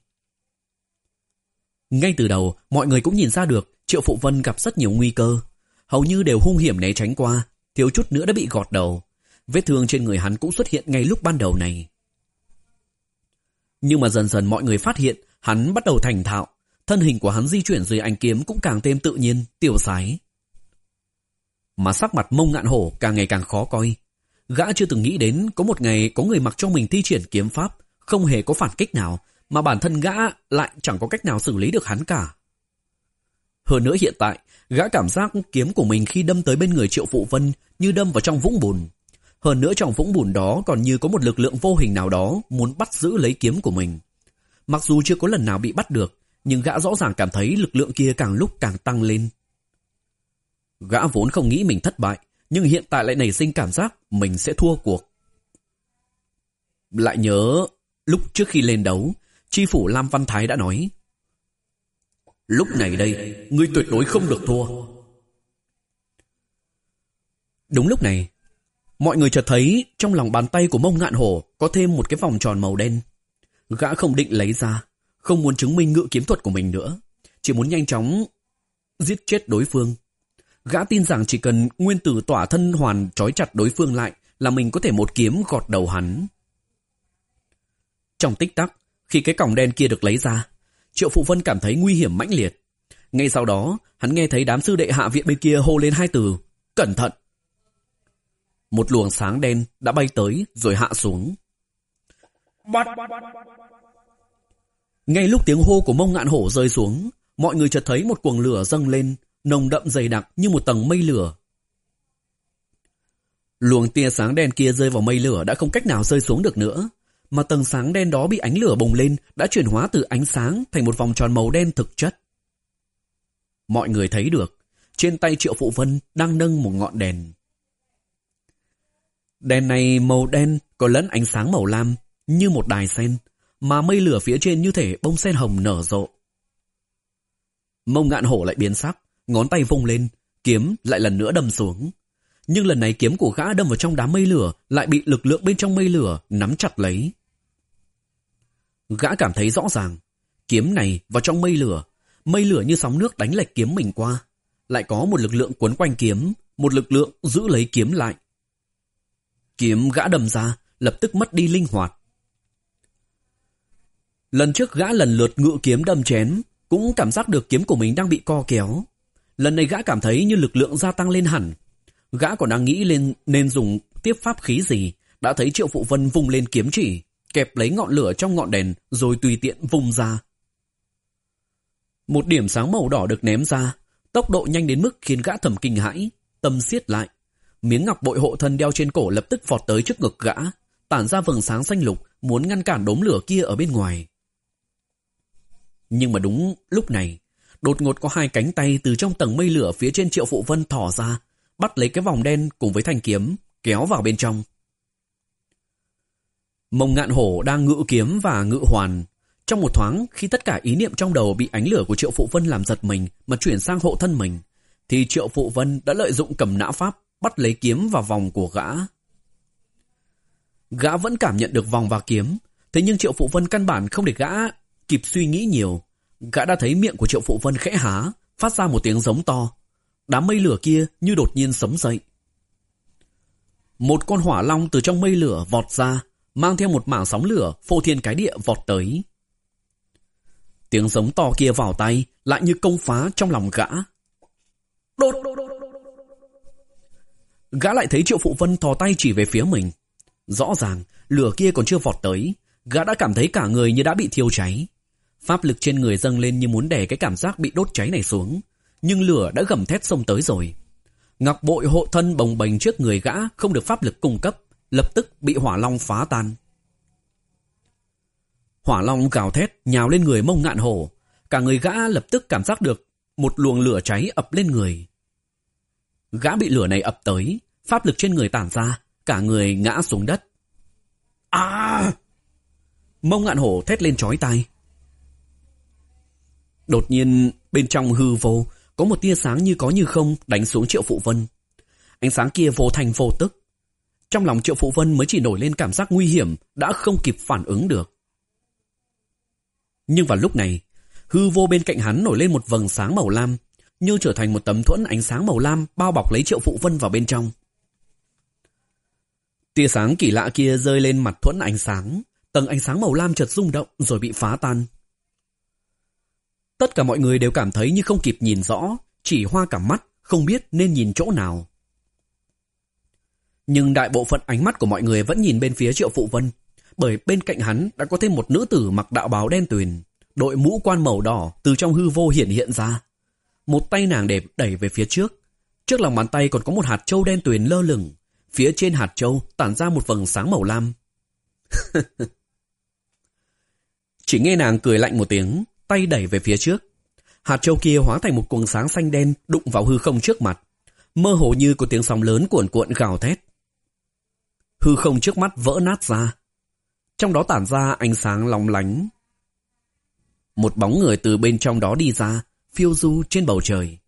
Ngay từ đầu, mọi người cũng nhìn ra được Triệu Phụ Vân gặp rất nhiều nguy cơ, hầu như đều hung hiểm né tránh qua, thiếu chút nữa đã bị gọt đầu. Vết thương trên người hắn cũng xuất hiện ngay lúc ban đầu này. Nhưng mà dần dần mọi người phát hiện hắn bắt đầu thành thạo, thân hình của hắn di chuyển dưới ánh kiếm cũng càng thêm tự nhiên, tiêu sái. Mà sắc mặt Mông Ngạn Hổ càng ngày càng khó coi. Gã chưa từng nghĩ đến có một ngày có người mặc cho mình thi triển kiếm pháp, không hề có phản kích nào, mà bản thân gã lại chẳng có cách nào xử lý được hắn cả. Hơn nữa hiện tại, gã cảm giác kiếm của mình khi đâm tới bên người Triệu Phụ Vân như đâm vào trong vũng bùn. Hơn nữa trong vũng bùn đó còn như có một lực lượng vô hình nào đó muốn bắt giữ lấy kiếm của mình. Mặc dù chưa có lần nào bị bắt được, nhưng gã rõ ràng cảm thấy lực lượng kia càng lúc càng tăng lên. Gã vốn không nghĩ mình thất bại, nhưng hiện tại lại nảy sinh cảm giác mình sẽ thua cuộc. Lại nhớ lúc trước khi lên đấu, Chi phủ Lam Văn Thái đã nói, lúc này đây, ngươi tuyệt đối không được thua. Đúng lúc này, mọi người chợt thấy trong lòng bàn tay của Mông Ngạn Hổ có thêm một cái vòng tròn màu đen. Gã không định lấy ra, không muốn chứng minh ngự kiếm thuật của mình nữa, chỉ muốn nhanh chóng giết chết đối phương. Gã tin rằng chỉ cần nguyên tử tỏa thân hoàn trói chặt đối phương lại là mình có thể một kiếm gọt đầu hắn. Trong tích tắc, khi cái còng đen kia được lấy ra, Triệu Phụ Vân cảm thấy nguy hiểm mãnh liệt. Ngay sau đó, hắn nghe thấy đám sư đệ hạ viện bên kia hô lên hai từ, cẩn thận. Một luồng sáng đen đã bay tới rồi hạ xuống. Ngay lúc tiếng hô của Mông Ngạn Hổ rơi xuống, mọi người chợt thấy một cuồng lửa dâng lên, nồng đậm dày đặc như một tầng mây lửa. Luồng tia sáng đen kia rơi vào mây lửa đã không cách nào rơi xuống được nữa, mà tầng sáng đen đó bị ánh lửa bùng lên đã chuyển hóa từ ánh sáng thành một vòng tròn màu đen thực chất. Mọi người thấy được, trên tay Triệu Phụ Vân đang nâng một ngọn đèn. Đèn này màu đen có lẫn ánh sáng màu lam như một đài sen, mà mây lửa phía trên như thể bông sen hồng nở rộ. Mông Ngạn Hổ lại biến sắc, ngón tay vung lên, kiếm lại lần nữa đâm xuống. Nhưng lần này kiếm của gã đâm vào trong đám mây lửa lại bị lực lượng bên trong mây lửa nắm chặt lấy. Gã cảm thấy rõ ràng, kiếm này vào trong mây lửa, mây lửa như sóng nước đánh lệch kiếm mình qua, lại có một lực lượng quấn quanh kiếm, một lực lượng giữ lấy kiếm lại. Kiếm gã đâm ra lập tức mất đi linh hoạt. Lần trước gã lần lượt ngự kiếm đâm chém, cũng cảm giác được kiếm của mình đang bị co kéo. Lần này gã cảm thấy như lực lượng gia tăng lên hẳn. Gã còn đang nghĩ lên nên dùng tiếp pháp khí gì, đã thấy Triệu Phụ Vân vung lên kiếm chỉ, kẹp lấy ngọn lửa trong ngọn đèn rồi tùy tiện vung ra. Một điểm sáng màu đỏ được ném ra, tốc độ nhanh đến mức khiến gã thầm kinh hãi, tâm siết lại. Miếng ngọc bội hộ thân đeo trên cổ lập tức vọt tới trước ngực gã, tản ra vầng sáng xanh lục, muốn ngăn cản đốm lửa kia ở bên ngoài. Nhưng mà đúng lúc này, đột ngột có hai cánh tay từ trong tầng mây lửa phía trên Triệu Phụ Vân thò ra, bắt lấy cái vòng đen cùng với thanh kiếm, kéo vào bên trong. Mông Ngạn Hổ đang ngự kiếm và ngự hoàn. Trong một thoáng, khi tất cả ý niệm trong đầu bị ánh lửa của Triệu Phụ Vân làm giật mình mà chuyển sang hộ thân mình, thì Triệu Phụ Vân đã lợi dụng cầm nã pháp bắt lấy kiếm vào vòng của gã. Gã vẫn cảm nhận được vòng và kiếm, thế nhưng Triệu Phụ Vân căn bản không để gã kịp suy nghĩ nhiều. Gã đã thấy miệng của Triệu Phụ Vân khẽ há, phát ra một tiếng giống to. Đám mây lửa kia như đột nhiên sống dậy. Một con hỏa long từ trong mây lửa vọt ra, mang theo một mảng sóng lửa phô thiên cái địa vọt tới. Tiếng giống to kia vào tay lại như công phá trong lòng gã. Đột! Gã lại thấy Triệu Phụ Vân thò tay chỉ về phía mình. Rõ ràng lửa kia còn chưa vọt tới, gã đã cảm thấy cả người như đã bị thiêu cháy. Pháp lực trên người dâng lên như muốn đè cái cảm giác bị đốt cháy này xuống, nhưng lửa đã gầm thét xông tới rồi. Ngọc bội hộ thân bồng bềnh trước người gã không được pháp lực cung cấp, lập tức bị hỏa long phá tan. Hỏa long gào thét nhào lên người Mông Ngạn Hổ, cả người gã lập tức cảm giác được một luồng lửa cháy ập lên người. Gã bị lửa này ập tới, pháp lực trên người tản ra, cả người ngã xuống đất. À! Mông Ngạn Hổ thét lên chói tai. Đột nhiên bên trong hư vô có một tia sáng như có như không đánh xuống Triệu Phụ Vân. Ánh sáng kia vô thành vô tức. Trong lòng Triệu Phụ Vân mới chỉ nổi lên cảm giác nguy hiểm, đã không kịp phản ứng được. Nhưng vào lúc này, hư vô bên cạnh hắn nổi lên một vầng sáng màu lam, như trở thành một tấm thuẫn ánh sáng màu lam bao bọc lấy Triệu Phụ Vân vào bên trong. Tia sáng kỳ lạ kia rơi lên mặt thuẫn ánh sáng, tầng ánh sáng màu lam chợt rung động rồi bị phá tan. Tất cả mọi người đều cảm thấy như không kịp nhìn rõ, chỉ hoa cả mắt, không biết nên nhìn chỗ nào. Nhưng đại bộ phận ánh mắt của mọi người vẫn nhìn bên phía Triệu Phụ Vân, bởi bên cạnh hắn đã có thêm một nữ tử mặc đạo bào đen tuyền, đội mũ quan màu đỏ từ trong hư vô hiện hiện ra. Một tay nàng đẹp đẩy về phía trước, trước lòng bàn tay còn có một hạt châu đen tuyền lơ lửng, phía trên hạt châu tản ra một vầng sáng màu lam. Chỉ nghe nàng cười lạnh một tiếng, tay đẩy về phía trước. Hạt châu kia hóa thành một cuồng sáng xanh đen đụng vào hư không trước mặt, mơ hồ như có tiếng sóng lớn cuộn cuộn gào thét. Hư không trước mắt vỡ nát ra, trong đó tản ra ánh sáng long lánh. Một bóng người từ bên trong đó đi ra, phiêu du trên bầu trời.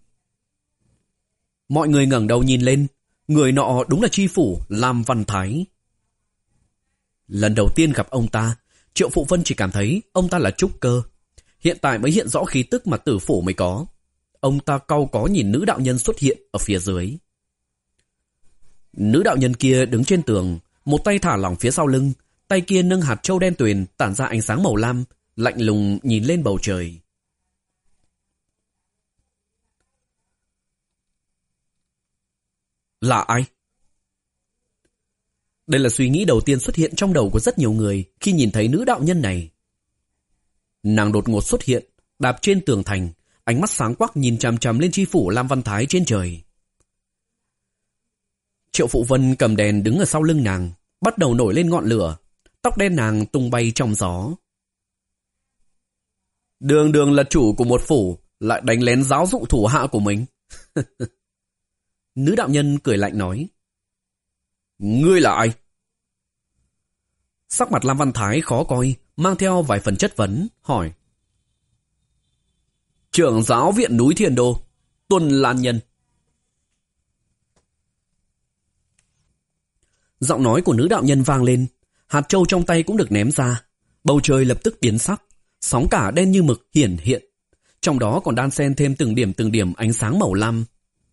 Mọi người ngẩng đầu nhìn lên, người nọ đúng là tri phủ Lam Văn Thái. Lần đầu tiên gặp ông ta, Triệu Phụ Vân chỉ cảm thấy ông ta là trúc cơ. Hiện tại mới hiện rõ khí tức mà tử phủ mới có. Ông ta cau có nhìn nữ đạo nhân xuất hiện ở phía dưới. Nữ đạo nhân kia đứng trên tường, một tay thả lỏng phía sau lưng, tay kia nâng hạt châu đen tuyền tản ra ánh sáng màu lam, lạnh lùng nhìn lên bầu trời. Là ai? Đây là suy nghĩ đầu tiên xuất hiện trong đầu của rất nhiều người khi nhìn thấy nữ đạo nhân này. Nàng đột ngột xuất hiện, đạp trên tường thành, ánh mắt sáng quắc nhìn chằm chằm lên tri phủ Lam Văn Thái trên trời. Triệu Phụ Vân cầm đèn đứng ở sau lưng nàng, bắt đầu nổi lên ngọn lửa, tóc đen nàng tung bay trong gió. Đường đường là chủ của một phủ, lại đánh lén giáo dụ thủ hạ của mình. Nữ đạo nhân cười lạnh nói. Ngươi là ai? Sắc mặt Lam Văn Thái khó coi, mang theo vài phần chất vấn, hỏi. Trưởng giáo viện núi Thiên Đô, Tuân Lan Nhân. Giọng nói của nữ đạo nhân vang lên, hạt châu trong tay cũng được ném ra, bầu trời lập tức biến sắc, sóng cả đen như mực hiển hiện, trong đó còn đan xen thêm từng điểm từng điểm ánh sáng màu lam.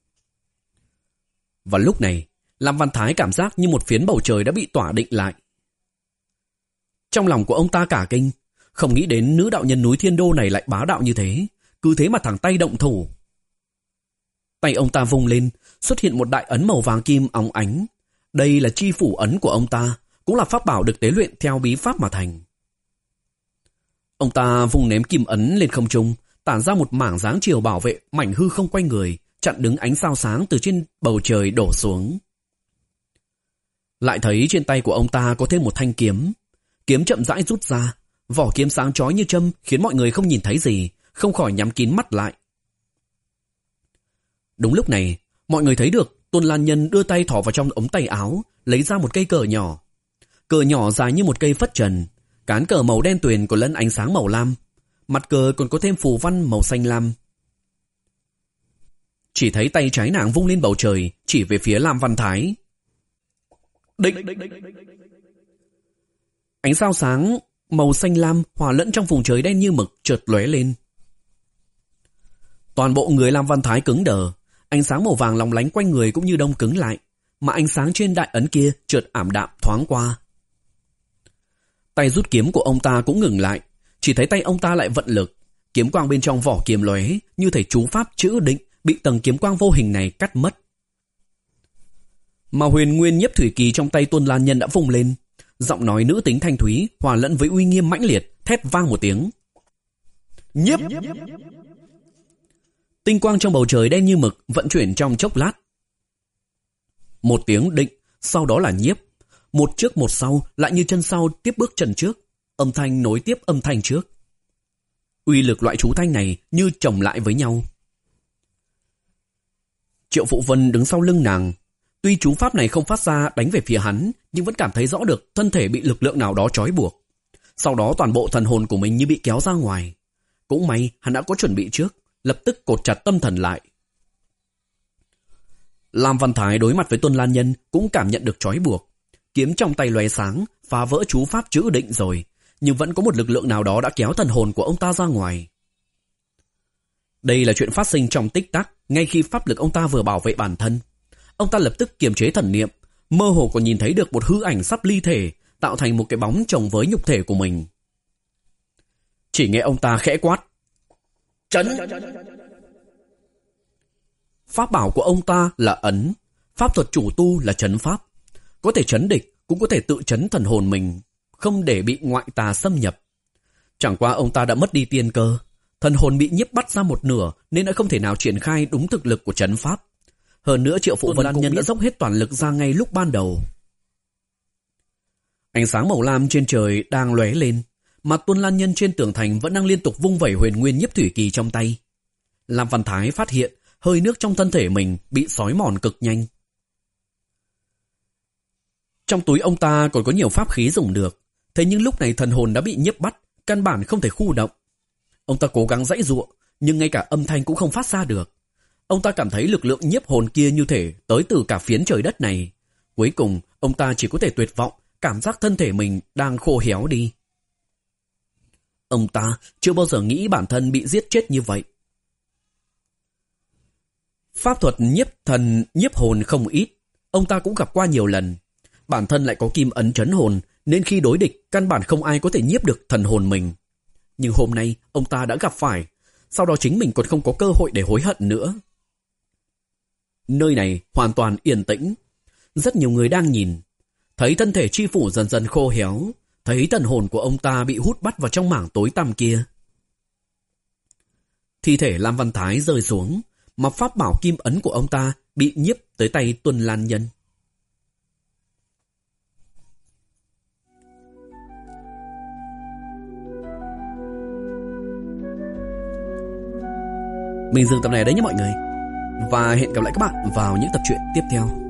Và lúc này, Lam Văn Thái cảm giác như một phiến bầu trời đã bị tỏa định lại. Trong lòng của ông ta cả kinh, không nghĩ đến nữ đạo nhân núi Thiên Đô này lại bá đạo như thế, cứ thế mà thẳng tay động thủ. Tay ông ta vung lên, xuất hiện một đại ấn màu vàng kim óng ánh. Đây là chi phủ ấn của ông ta, cũng là pháp bảo được tế luyện theo bí pháp mà thành. Ông ta vung ném kim ấn lên không trung, tản ra một mảng dáng chiều bảo vệ mảnh hư không quanh người, chặn đứng ánh sao sáng từ trên bầu trời đổ xuống. Lại thấy trên tay của ông ta có thêm một thanh kiếm. Kiếm chậm rãi rút ra, vỏ kiếm sáng chói như châm khiến mọi người không nhìn thấy gì, không khỏi nhắm kín mắt lại. Đúng lúc này, mọi người thấy được Tôn Lan Nhân đưa tay thỏ vào trong ống tay áo, lấy ra một cây cờ nhỏ. Cờ nhỏ dài như một cây phất trần, cán cờ màu đen tuyền còn lẫn ánh sáng màu lam, mặt cờ còn có thêm phù văn màu xanh lam. Chỉ thấy tay trái nàng vung lên bầu trời, chỉ về phía Lam Văn Thái. Định! Ánh sao sáng màu xanh lam hòa lẫn trong vùng trời đen như mực chợt lóe lên. Toàn bộ người Lam Văn Thái cứng đờ, ánh sáng màu vàng lóng lánh quanh người cũng như đông cứng lại, mà ánh sáng trên đại ấn kia chợt ảm đạm thoáng qua. Tay rút kiếm của ông ta cũng ngừng lại, chỉ thấy tay ông ta lại vận lực, kiếm quang bên trong vỏ kiếm lóe như thể chú pháp chữ định bị tầng kiếm quang vô hình này cắt mất. Mà huyền nguyên nhiếp thủy kỳ trong tay Tuân Lan Nhân đã vung lên, giọng nói nữ tính thanh thúy hòa lẫn với uy nghiêm mãnh liệt, thét vang một tiếng. Nhiếp! Tinh quang trong bầu trời đen như mực vận chuyển trong chốc lát. Một tiếng định, sau đó là nhiếp. Một trước một sau, lại như chân sau tiếp bước chân trước, âm thanh nối tiếp âm thanh trước. Uy lực loại chú thanh này như chồng lại với nhau. Triệu Phụ Vân đứng sau lưng nàng. Tuy chú pháp này không phát ra đánh về phía hắn, nhưng vẫn cảm thấy rõ được thân thể bị lực lượng nào đó trói buộc. Sau đó toàn bộ thần hồn của mình như bị kéo ra ngoài. Cũng may hắn đã có chuẩn bị trước, lập tức cột chặt tâm thần lại. Lam Văn Thái đối mặt với Tuân Lan Nhân cũng cảm nhận được trói buộc. Kiếm trong tay lóe sáng, phá vỡ chú pháp chữ định rồi, nhưng vẫn có một lực lượng nào đó đã kéo thần hồn của ông ta ra ngoài. Đây là chuyện phát sinh trong tích tắc, ngay khi pháp lực ông ta vừa bảo vệ bản thân. Ông ta lập tức kiềm chế thần niệm, mơ hồ còn nhìn thấy được một hư ảnh sắp ly thể, tạo thành một cái bóng chồng với nhục thể của mình. Chỉ nghe ông ta khẽ quát. Chấn! Pháp bảo của ông ta là ấn, pháp thuật chủ tu là chấn pháp. Có thể chấn địch, cũng có thể tự chấn thần hồn mình, không để bị ngoại tà xâm nhập. Chẳng qua ông ta đã mất đi tiên cơ, thần hồn bị nhiếp bắt ra một nửa nên đã không thể nào triển khai đúng thực lực của chấn pháp. Hơn nữa Triệu Phụ Vân Nhân đã dốc hết toàn lực ra ngay lúc ban đầu. Ánh sáng màu lam trên trời đang lóe lên, mà Tuân Lan Nhân trên tường thành vẫn đang liên tục vung vẩy huyền nguyên nhiếp thủy kỳ trong tay. Lam Văn Thái phát hiện hơi nước trong thân thể mình bị xói mòn cực nhanh. Trong túi ông ta còn có nhiều pháp khí dùng được, thế nhưng lúc này thần hồn đã bị nhiếp bắt, căn bản không thể khu động. Ông ta cố gắng giãy giụa, nhưng ngay cả âm thanh cũng không phát ra được. Ông ta cảm thấy lực lượng nhiếp hồn kia như thể tới từ cả phiến trời đất này. Cuối cùng, ông ta chỉ có thể tuyệt vọng, cảm giác thân thể mình đang khô héo đi. Ông ta chưa bao giờ nghĩ bản thân bị giết chết như vậy. Pháp thuật nhiếp thần, nhiếp hồn không ít, ông ta cũng gặp qua nhiều lần. Bản thân lại có kim ấn trấn hồn, nên khi đối địch, căn bản không ai có thể nhiếp được thần hồn mình. Nhưng hôm nay, ông ta đã gặp phải, sau đó chính mình còn không có cơ hội để hối hận nữa. Nơi này hoàn toàn yên tĩnh. Rất nhiều người đang nhìn. Thấy thân thể chi phủ dần dần khô héo, thấy thần hồn của ông ta bị hút bắt vào trong mảng tối tăm kia. Thi thể Lam Văn Thái rơi xuống, mà pháp bảo kim ấn của ông ta bị nhiếp tới tay Tuân Lan Nhân. Mình dừng tập này đấy nhé mọi người. Và hẹn gặp lại các bạn vào những tập truyện tiếp theo.